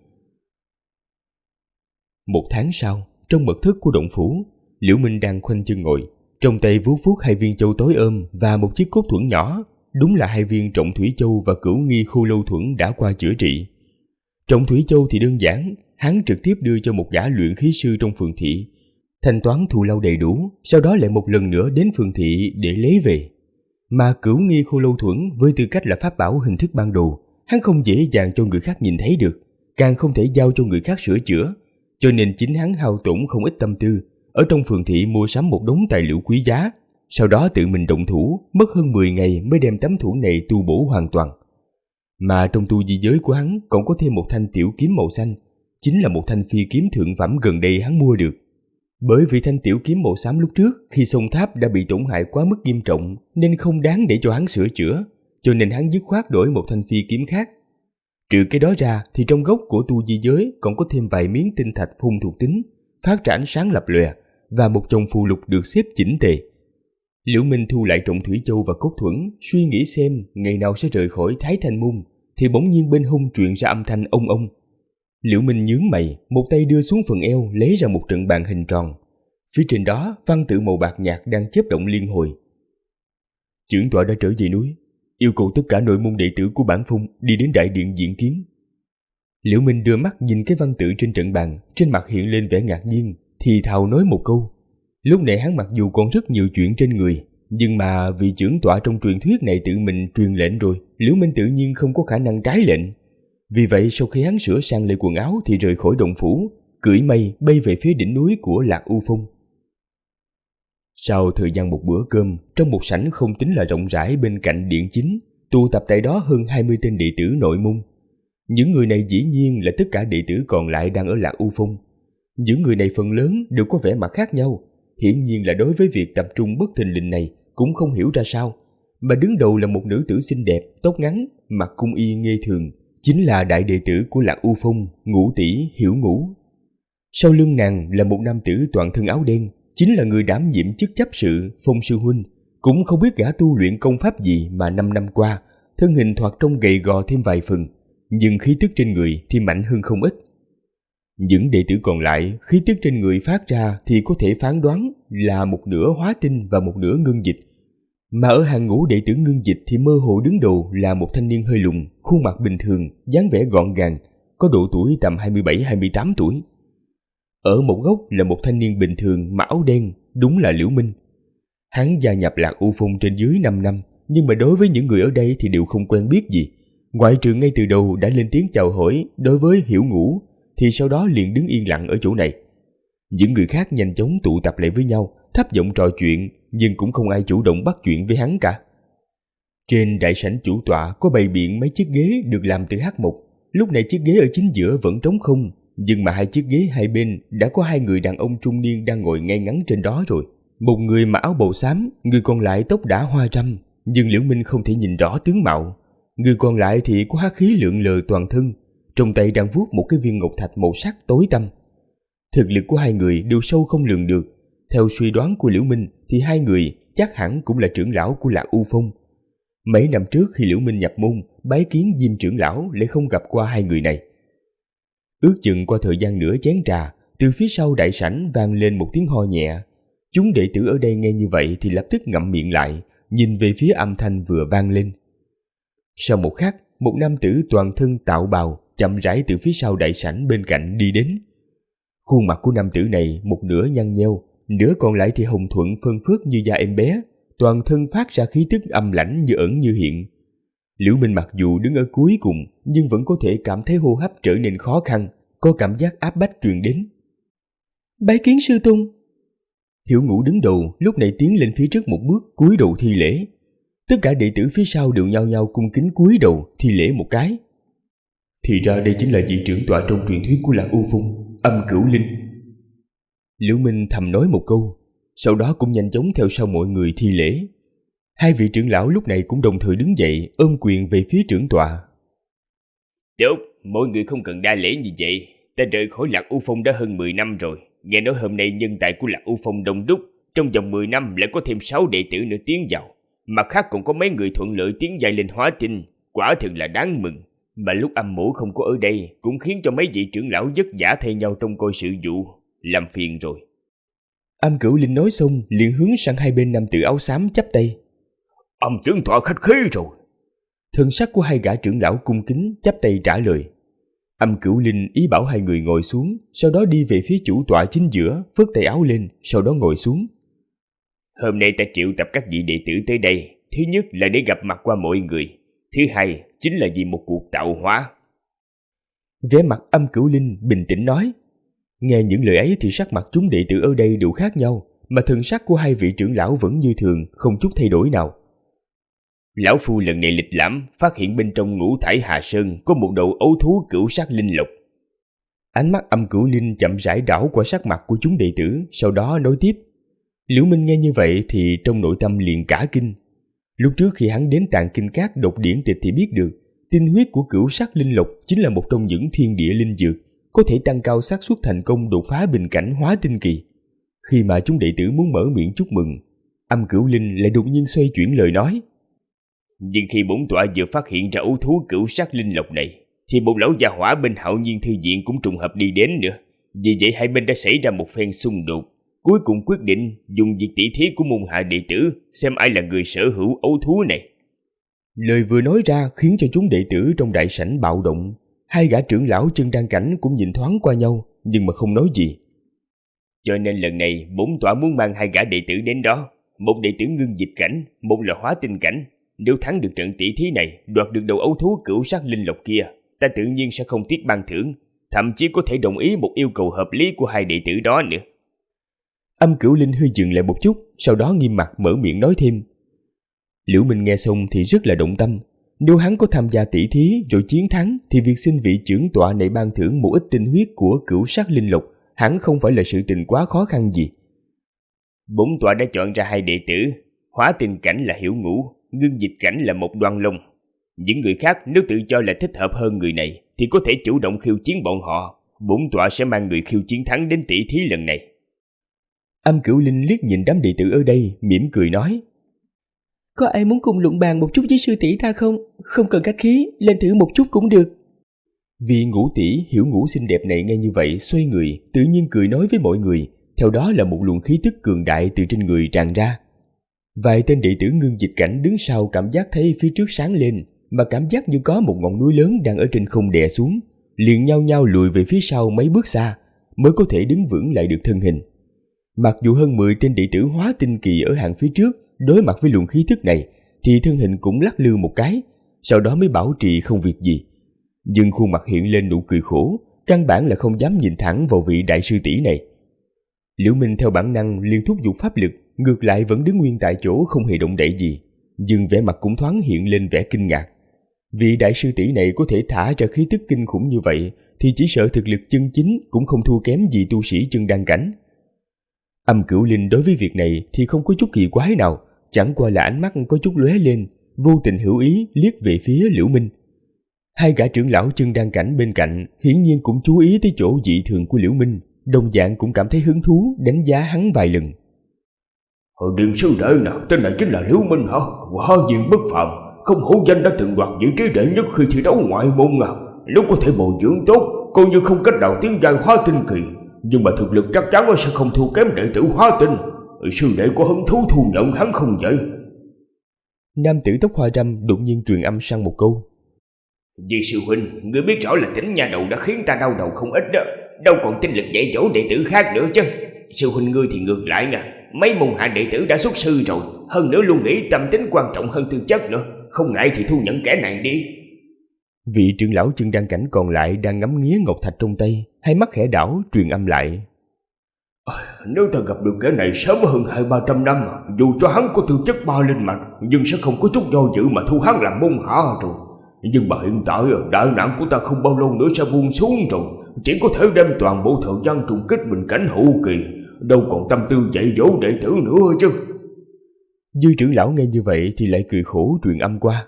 Một tháng sau, trong mật thất của động phủ, Liễu Minh đang khoanh chân ngồi, trong tay vuốt vuốt hai viên châu tối ôm và một chiếc cốt thuẫn nhỏ. Đúng là hai viên Trọng Thủy Châu và Cửu Nghi Khô Lâu Thuẫn đã qua chữa trị. Trọng Thủy Châu thì đơn giản, hắn trực tiếp đưa cho một gã luyện khí sư trong phường thị, thanh toán thù lao đầy đủ, sau đó lại một lần nữa đến phường thị để lấy về. Mà Cửu Nghi Khô Lâu Thuẫn với tư cách là pháp bảo hình thức ban đầu, hắn không dễ dàng cho người khác nhìn thấy được, càng không thể giao cho người khác sửa chữa, cho nên chính hắn hao tổn không ít tâm tư, ở trong phường thị mua sắm một đống tài liệu quý giá, sau đó tự mình động thủ, mất hơn 10 ngày mới đem tấm thuẫn này tu bổ hoàn toàn. Mà trong tu di giới của hắn còn có thêm một thanh tiểu kiếm màu xanh, chính là một thanh phi kiếm thượng phẩm gần đây hắn mua được. Bởi vì thanh tiểu kiếm màu xám lúc trước khi sông tháp đã bị tổn hại quá mức nghiêm trọng nên không đáng để cho hắn sửa chữa, cho nên hắn dứt khoát đổi một thanh phi kiếm khác. Trừ cái đó ra thì trong gốc của tu di giới còn có thêm vài miếng tinh thạch phun thuộc tính, phát ra ánh sáng lập lòe và một chồng phù lục được xếp chỉnh tề. Liễu Minh thu lại Trọng Thủy Châu và cốt thuẫn, suy nghĩ xem ngày nào sẽ rời khỏi Thái Thanh Môn, thì bỗng nhiên bên hông truyền ra âm thanh ông ông. Liễu Minh nhướng mày, một tay đưa xuống phần eo lấy ra một trận bàn hình tròn. Phía trên đó văn tự màu bạc nhạt đang chớp động liên hồi. Trưởng tọa đã trở về núi, yêu cầu tất cả nội môn đệ tử của bản phong đi đến đại điện diện kiến. Liễu Minh đưa mắt nhìn cái văn tự trên trận bàn, trên mặt hiện lên vẻ ngạc nhiên, thì thào nói một câu. Lúc này hắn mặc dù còn rất nhiều chuyện trên người, nhưng mà vì trưởng tọa trong truyền thuyết này tự mình truyền lệnh rồi, Liễu Minh tự nhiên không có khả năng trái lệnh. Vì vậy sau khi hắn sửa sang lại quần áo thì rời khỏi động phủ, cưỡi mây bay về phía đỉnh núi của Lạc U Phong. Sau thời gian một bữa cơm, trong một sảnh không tính là rộng rãi bên cạnh điện chính, tụ tập tại đó hơn 20 tên đệ tử nội môn. Những người này dĩ nhiên là tất cả đệ tử còn lại đang ở Lạc U Phong. Những người này phần lớn đều có vẻ mặt khác nhau, hiển nhiên là đối với việc tập trung bất thình lình này cũng không hiểu ra sao. Mà đứng đầu là một nữ tử xinh đẹp, tóc ngắn, mặc cung y nghê thường, chính là đại đệ tử của Lạc U Phong, Ngũ tỷ Hiểu Ngũ. Sau lưng nàng là một nam tử toàn thân áo đen, chính là người đảm nhiệm chức chấp sự Phong sư huynh. Cũng không biết gã tu luyện công pháp gì mà 5 năm qua thân hình thoạt trông gầy gò thêm vài phần, nhưng khí tức trên người thì mạnh hơn không ít, Những đệ tử còn lại, khí tức trên người phát ra thì có thể phán đoán là một nửa hóa tinh và một nửa ngưng dịch. Mà ở hàng ngũ đệ tử ngưng dịch thì mơ hồ đứng đầu là một thanh niên hơi lùn, khuôn mặt bình thường, dáng vẻ gọn gàng, có độ tuổi tầm 27-28 tuổi. Ở một góc là một thanh niên bình thường mặc áo đen, đúng là Liễu Minh. Hắn gia nhập Lạc U Phong trên dưới 5 năm, nhưng mà đối với những người ở đây thì đều không quen biết gì. Ngoại trừ ngay từ đầu đã lên tiếng chào hỏi đối với Hiểu Ngũ, thì sau đó liền đứng yên lặng ở chỗ này. Những người khác nhanh chóng tụ tập lại với nhau, thấp giọng trò chuyện, nhưng cũng không ai chủ động bắt chuyện với hắn cả. Trên đại sảnh chủ tọa có bày biện mấy chiếc ghế được làm từ hắc mộc. Lúc này chiếc ghế ở chính giữa vẫn trống không, nhưng mà hai chiếc ghế hai bên đã có hai người đàn ông trung niên đang ngồi ngay ngắn trên đó rồi. Một người mặc áo bào xám, người còn lại tóc đã hoa râm, nhưng Liễu Minh không thể nhìn rõ tướng mạo. Người còn lại thì có hắc khí lượn lờ toàn thân, trong tay đang vuốt một cái viên ngọc thạch màu sắc tối tăm. Thực lực của hai người đều sâu không lường được. Theo suy đoán của Liễu Minh thì hai người chắc hẳn cũng là trưởng lão của Lạc U Phong. Mấy năm trước khi Liễu Minh nhập môn, bái kiến Diêm trưởng lão lại không gặp qua hai người này. Ước chừng qua thời gian nửa chén trà, từ phía sau đại sảnh vang lên một tiếng ho nhẹ. Chúng đệ tử ở đây nghe như vậy thì lập tức ngậm miệng lại, nhìn về phía âm thanh vừa vang lên. Sau một khắc, một nam tử toàn thân tạo bào chậm rãi từ phía sau đại sảnh bên cạnh đi đến. Khuôn mặt của nam tử này một nửa nhăn nheo, nửa còn lại thì hồng thuận phơn phớt như da em bé, toàn thân phát ra khí tức âm lãnh như ẩn như hiện. Liễu Minh mặc dù đứng ở cuối cùng nhưng vẫn có thể cảm thấy hô hấp trở nên khó khăn, có cảm giác áp bách truyền đến. Bái kiến sư tôn. Hiểu Ngũ đứng đầu lúc này tiến lên phía trước một bước, cúi đầu thi lễ. Tất cả đệ tử phía sau đều nhao nhao cung kính cúi đầu thi lễ một cái. Thì ra đây chính là vị trưởng tọa trong truyền thuyết của Lạc U Phong, Âm Cửu Linh. Liễu Minh thầm nói một câu, sau đó cũng nhanh chóng theo sau mọi người thi lễ. Hai vị trưởng lão lúc này cũng đồng thời đứng dậy, ôm quyền về phía trưởng tọa. Tốt, mọi người không cần đa lễ như vậy. Ta rời khỏi Lạc U Phong đã hơn 10 năm rồi. Nghe nói hôm nay nhân tài của Lạc U Phong đông đúc, trong vòng 10 năm lại có thêm 6 đệ tử nữa tiến vào. Mặt khác còn có mấy người thuận lợi tiến giai lên hóa tinh, quả thực là đáng mừng. Mà lúc âm mổ không có ở đây cũng khiến cho mấy vị trưởng lão vất vả thay nhau trông coi sự vụ, làm phiền rồi. Âm Cửu Linh nói xong liền hướng sang hai bên nam tử áo xám chắp tay. Âm trưởng tọa khách khí rồi. Thân sắc của hai gã trưởng lão cung kính chắp tay trả lời. Âm Cửu Linh ý bảo hai người ngồi xuống, sau đó đi về phía chủ tọa chính giữa, phất tay áo lên, sau đó ngồi xuống. Hôm nay ta triệu tập các vị đệ tử tới đây, thứ nhất là để gặp mặt qua mọi người, thứ hai chính là vì một cuộc tạo hóa. Vẻ mặt Âm Cửu Linh bình tĩnh nói. Nghe những lời ấy thì sắc mặt chúng đệ tử ở đây đều khác nhau, mà thần sắc của hai vị trưởng lão vẫn như thường, không chút thay đổi nào. Lão phu lần này lịch lãm, phát hiện bên trong Ngũ Thải Hà Sơn có một đầu ấu thú cửu sắc linh lộc. Ánh mắt Âm Cửu Linh chậm rãi đảo qua sắc mặt của chúng đệ tử, sau đó nói tiếp. Liễu Minh nghe như vậy thì trong nội tâm liền cả kinh. Lúc trước khi hắn đến Tạng Kinh Các đọc điển tịch thì biết được, tinh huyết của cửu sắc linh lộc chính là một trong những thiên địa linh dược, có thể tăng cao xác suất thành công đột phá bình cảnh hóa tinh kỳ. Khi mà chúng đệ tử muốn mở miệng chúc mừng, Âm Cửu Linh lại đột nhiên xoay chuyển lời nói. Nhưng khi bổn tọa vừa phát hiện ra ấu thú cửu sắc linh lộc này, thì một lão gia hỏa bên Hạo Nhiên Thư Viện cũng trùng hợp đi đến nữa. Vì vậy hai bên đã xảy ra một phen xung đột. Cuối cùng quyết định dùng việc tỉ thí của môn hạ đệ tử, xem ai là người sở hữu ấu thú này. Lời vừa nói ra khiến cho chúng đệ tử trong đại sảnh bạo động. Hai gã trưởng lão chân đan cảnh cũng nhìn thoáng qua nhau, nhưng mà không nói gì. Cho nên lần này bổn tọa muốn mang hai gã đệ tử đến đó, một đệ tử ngưng dịch cảnh, một là hóa tinh cảnh. Nếu thắng được trận tỷ thí này, đoạt được đầu ấu thú cửu sắc linh lộc kia, ta tự nhiên sẽ không tiếc ban thưởng, thậm chí có thể đồng ý một yêu cầu hợp lý của hai đệ tử đó nữa. Âm Cửu Linh hơi dừng lại một chút, sau đó nghiêm mặt mở miệng nói thêm. Liễu Minh nghe xong thì rất là động tâm. Nếu hắn có tham gia tỷ thí rồi chiến thắng thì việc xin vị trưởng tọa này ban thưởng một ít tinh huyết của cửu sắc linh lộc hẳn không phải là sự tình quá khó khăn gì. Bổn tọa đã chọn ra hai đệ tử, hóa tinh cảnh là Hiểu Ngũ, ngưng dịch cảnh là một Đoan Long. Những người khác nếu tự cho là thích hợp hơn người này thì có thể chủ động khiêu chiến bọn họ. Bổn tọa sẽ mang người khiêu chiến thắng đến tỷ thí lần này. Âm Cửu Linh liếc nhìn đám đệ tử ở đây, mỉm cười nói. Có ai muốn cùng luận bàn một chút với sư tỷ ta không? Không cần khách khí, lên thử một chút cũng được. Vị ngũ tỷ hiểu ngũ xinh đẹp này nghe như vậy xoay người, tự nhiên cười nói với mọi người, theo đó là một luồng khí tức cường đại từ trên người tràn ra. Vài tên đệ tử Ngưng Dịch Cảnh đứng sau cảm giác thấy phía trước sáng lên, mà cảm giác như có một ngọn núi lớn đang ở trên không đè xuống, liền nhao nhao lùi về phía sau mấy bước xa, mới có thể đứng vững lại được thân hình. Mặc dù hơn 10 tên đệ tử Hóa Tinh Kỳ ở hàng phía trước đối mặt với luồng khí tức này, thì thân hình cũng lắc lư một cái, sau đó mới bảo trì không việc gì. Nhưng khuôn mặt hiện lên nụ cười khổ, căn bản là không dám nhìn thẳng vào vị đại sư tỷ này. Liễu Minh theo bản năng liền thúc giục pháp lực, ngược lại vẫn đứng nguyên tại chỗ không hề động đậy gì, nhưng vẻ mặt cũng thoáng hiện lên vẻ kinh ngạc. Vị đại sư tỷ này có thể thả ra khí tức kinh khủng như vậy, thì chỉ sợ thực lực chân chính cũng không thua kém gì tu sĩ chân đan cảnh. Âm Cửu Linh đối với việc này thì không có chút kỳ quái nào, chẳng qua là ánh mắt có chút lóe lên, vô tình hữu ý liếc về phía Liễu Minh. Hai gã trưởng lão chân đan cảnh bên cạnh hiển nhiên cũng chú ý tới chỗ dị thường của Liễu Minh, đồng dạng cũng cảm thấy hứng thú đánh giá hắn vài lần. Điện sư đệ nào, tên này chính là Liễu Minh hả? Quả nhiên bất phàm, không hổ danh đã từng đoạt vị trí đệ nhất khi thi đấu ngoại môn à. Nếu có thể bồi dưỡng tốt, coi như không cách nào tiến giai Hóa Tinh Kỳ, nhưng mà thực lực chắc chắn sẽ không thua kém đệ tử Hóa Tinh. Sư đệ có hứng thú thu nhận hắn không vậy? Nam tử tóc hoa râm đột nhiên truyền âm sang một câu. Vì sư huynh, ngươi biết rõ là tính nhà đầu đã khiến ta đau đầu không ít đó, đâu còn tinh lực dạy dỗ đệ tử khác nữa chứ. Sư huynh ngươi thì ngược lại nha, mấy môn hạ đệ tử đã xuất sư rồi, hơn nữa luôn nghĩ tâm tính quan trọng hơn tư chất nữa, không ngại thì thu nhận kẻ này đi. Vị trưởng lão chân đan cảnh còn lại đang ngắm nghía ngọc thạch trong tay, hai mắt khẽ đảo truyền âm lại. Nếu ta gặp được kẻ này sớm hơn 200-300 năm, dù cho hắn có tư chất 3 linh mạch, nhưng sẽ không có chút do dự mà thu hắn làm môn hạ rồi. Nhưng mà hiện tại đại nạn của ta không bao lâu nữa sẽ buông xuống rồi, chỉ có thể đem toàn bộ thời gian trùng kích bình cảnh hậu kỳ, đâu còn tâm tư dạy dỗ đệ tử nữa chứ. Dư trưởng lão nghe như vậy thì lại cười khổ truyền âm qua.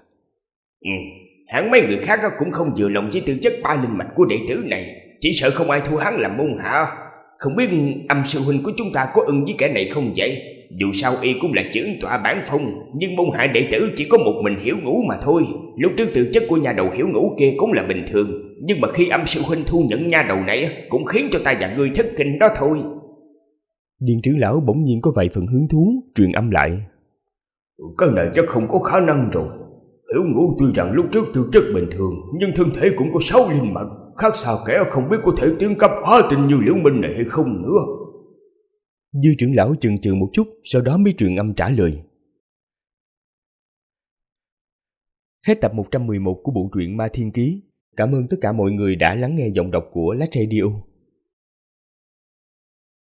Hẳn mấy người khác cũng không vừa lòng với tư chất 3 linh mạch của đệ tử này, chỉ sợ không ai thu hắn làm môn hạ. Không biết Âm sư huynh của chúng ta có ưng với kẻ này không vậy? Dù sao y cũng là trưởng tọa bản phong, nhưng môn hạ đệ tử chỉ có một mình Hiểu Ngũ mà thôi. Lúc trước tư chất của nhà đầu Hiểu Ngũ kia cũng là bình thường, nhưng mà khi Âm sư huynh thu nhận nha đầu này cũng khiến cho ta và ngươi thất kinh đó thôi. Điền trưởng lão bỗng nhiên có vài phần hứng thú, truyền âm lại. Cái này chắc không có khả năng rồi. Hiểu Ngũ tuy rằng lúc trước tư chất bình thường, nhưng thân thể cũng có 6 linh mạch, khác xa kẻ không biết có thể tiến cấp Hóa Tinh như Liễu Minh này hay không nữa. Dư trưởng lão chần chừ một chút, sau đó mới truyền âm trả lời. Hết tập 111 của bộ truyện Ma Thiên Ký. Cảm ơn tất cả mọi người đã lắng nghe giọng đọc của Lát Radio.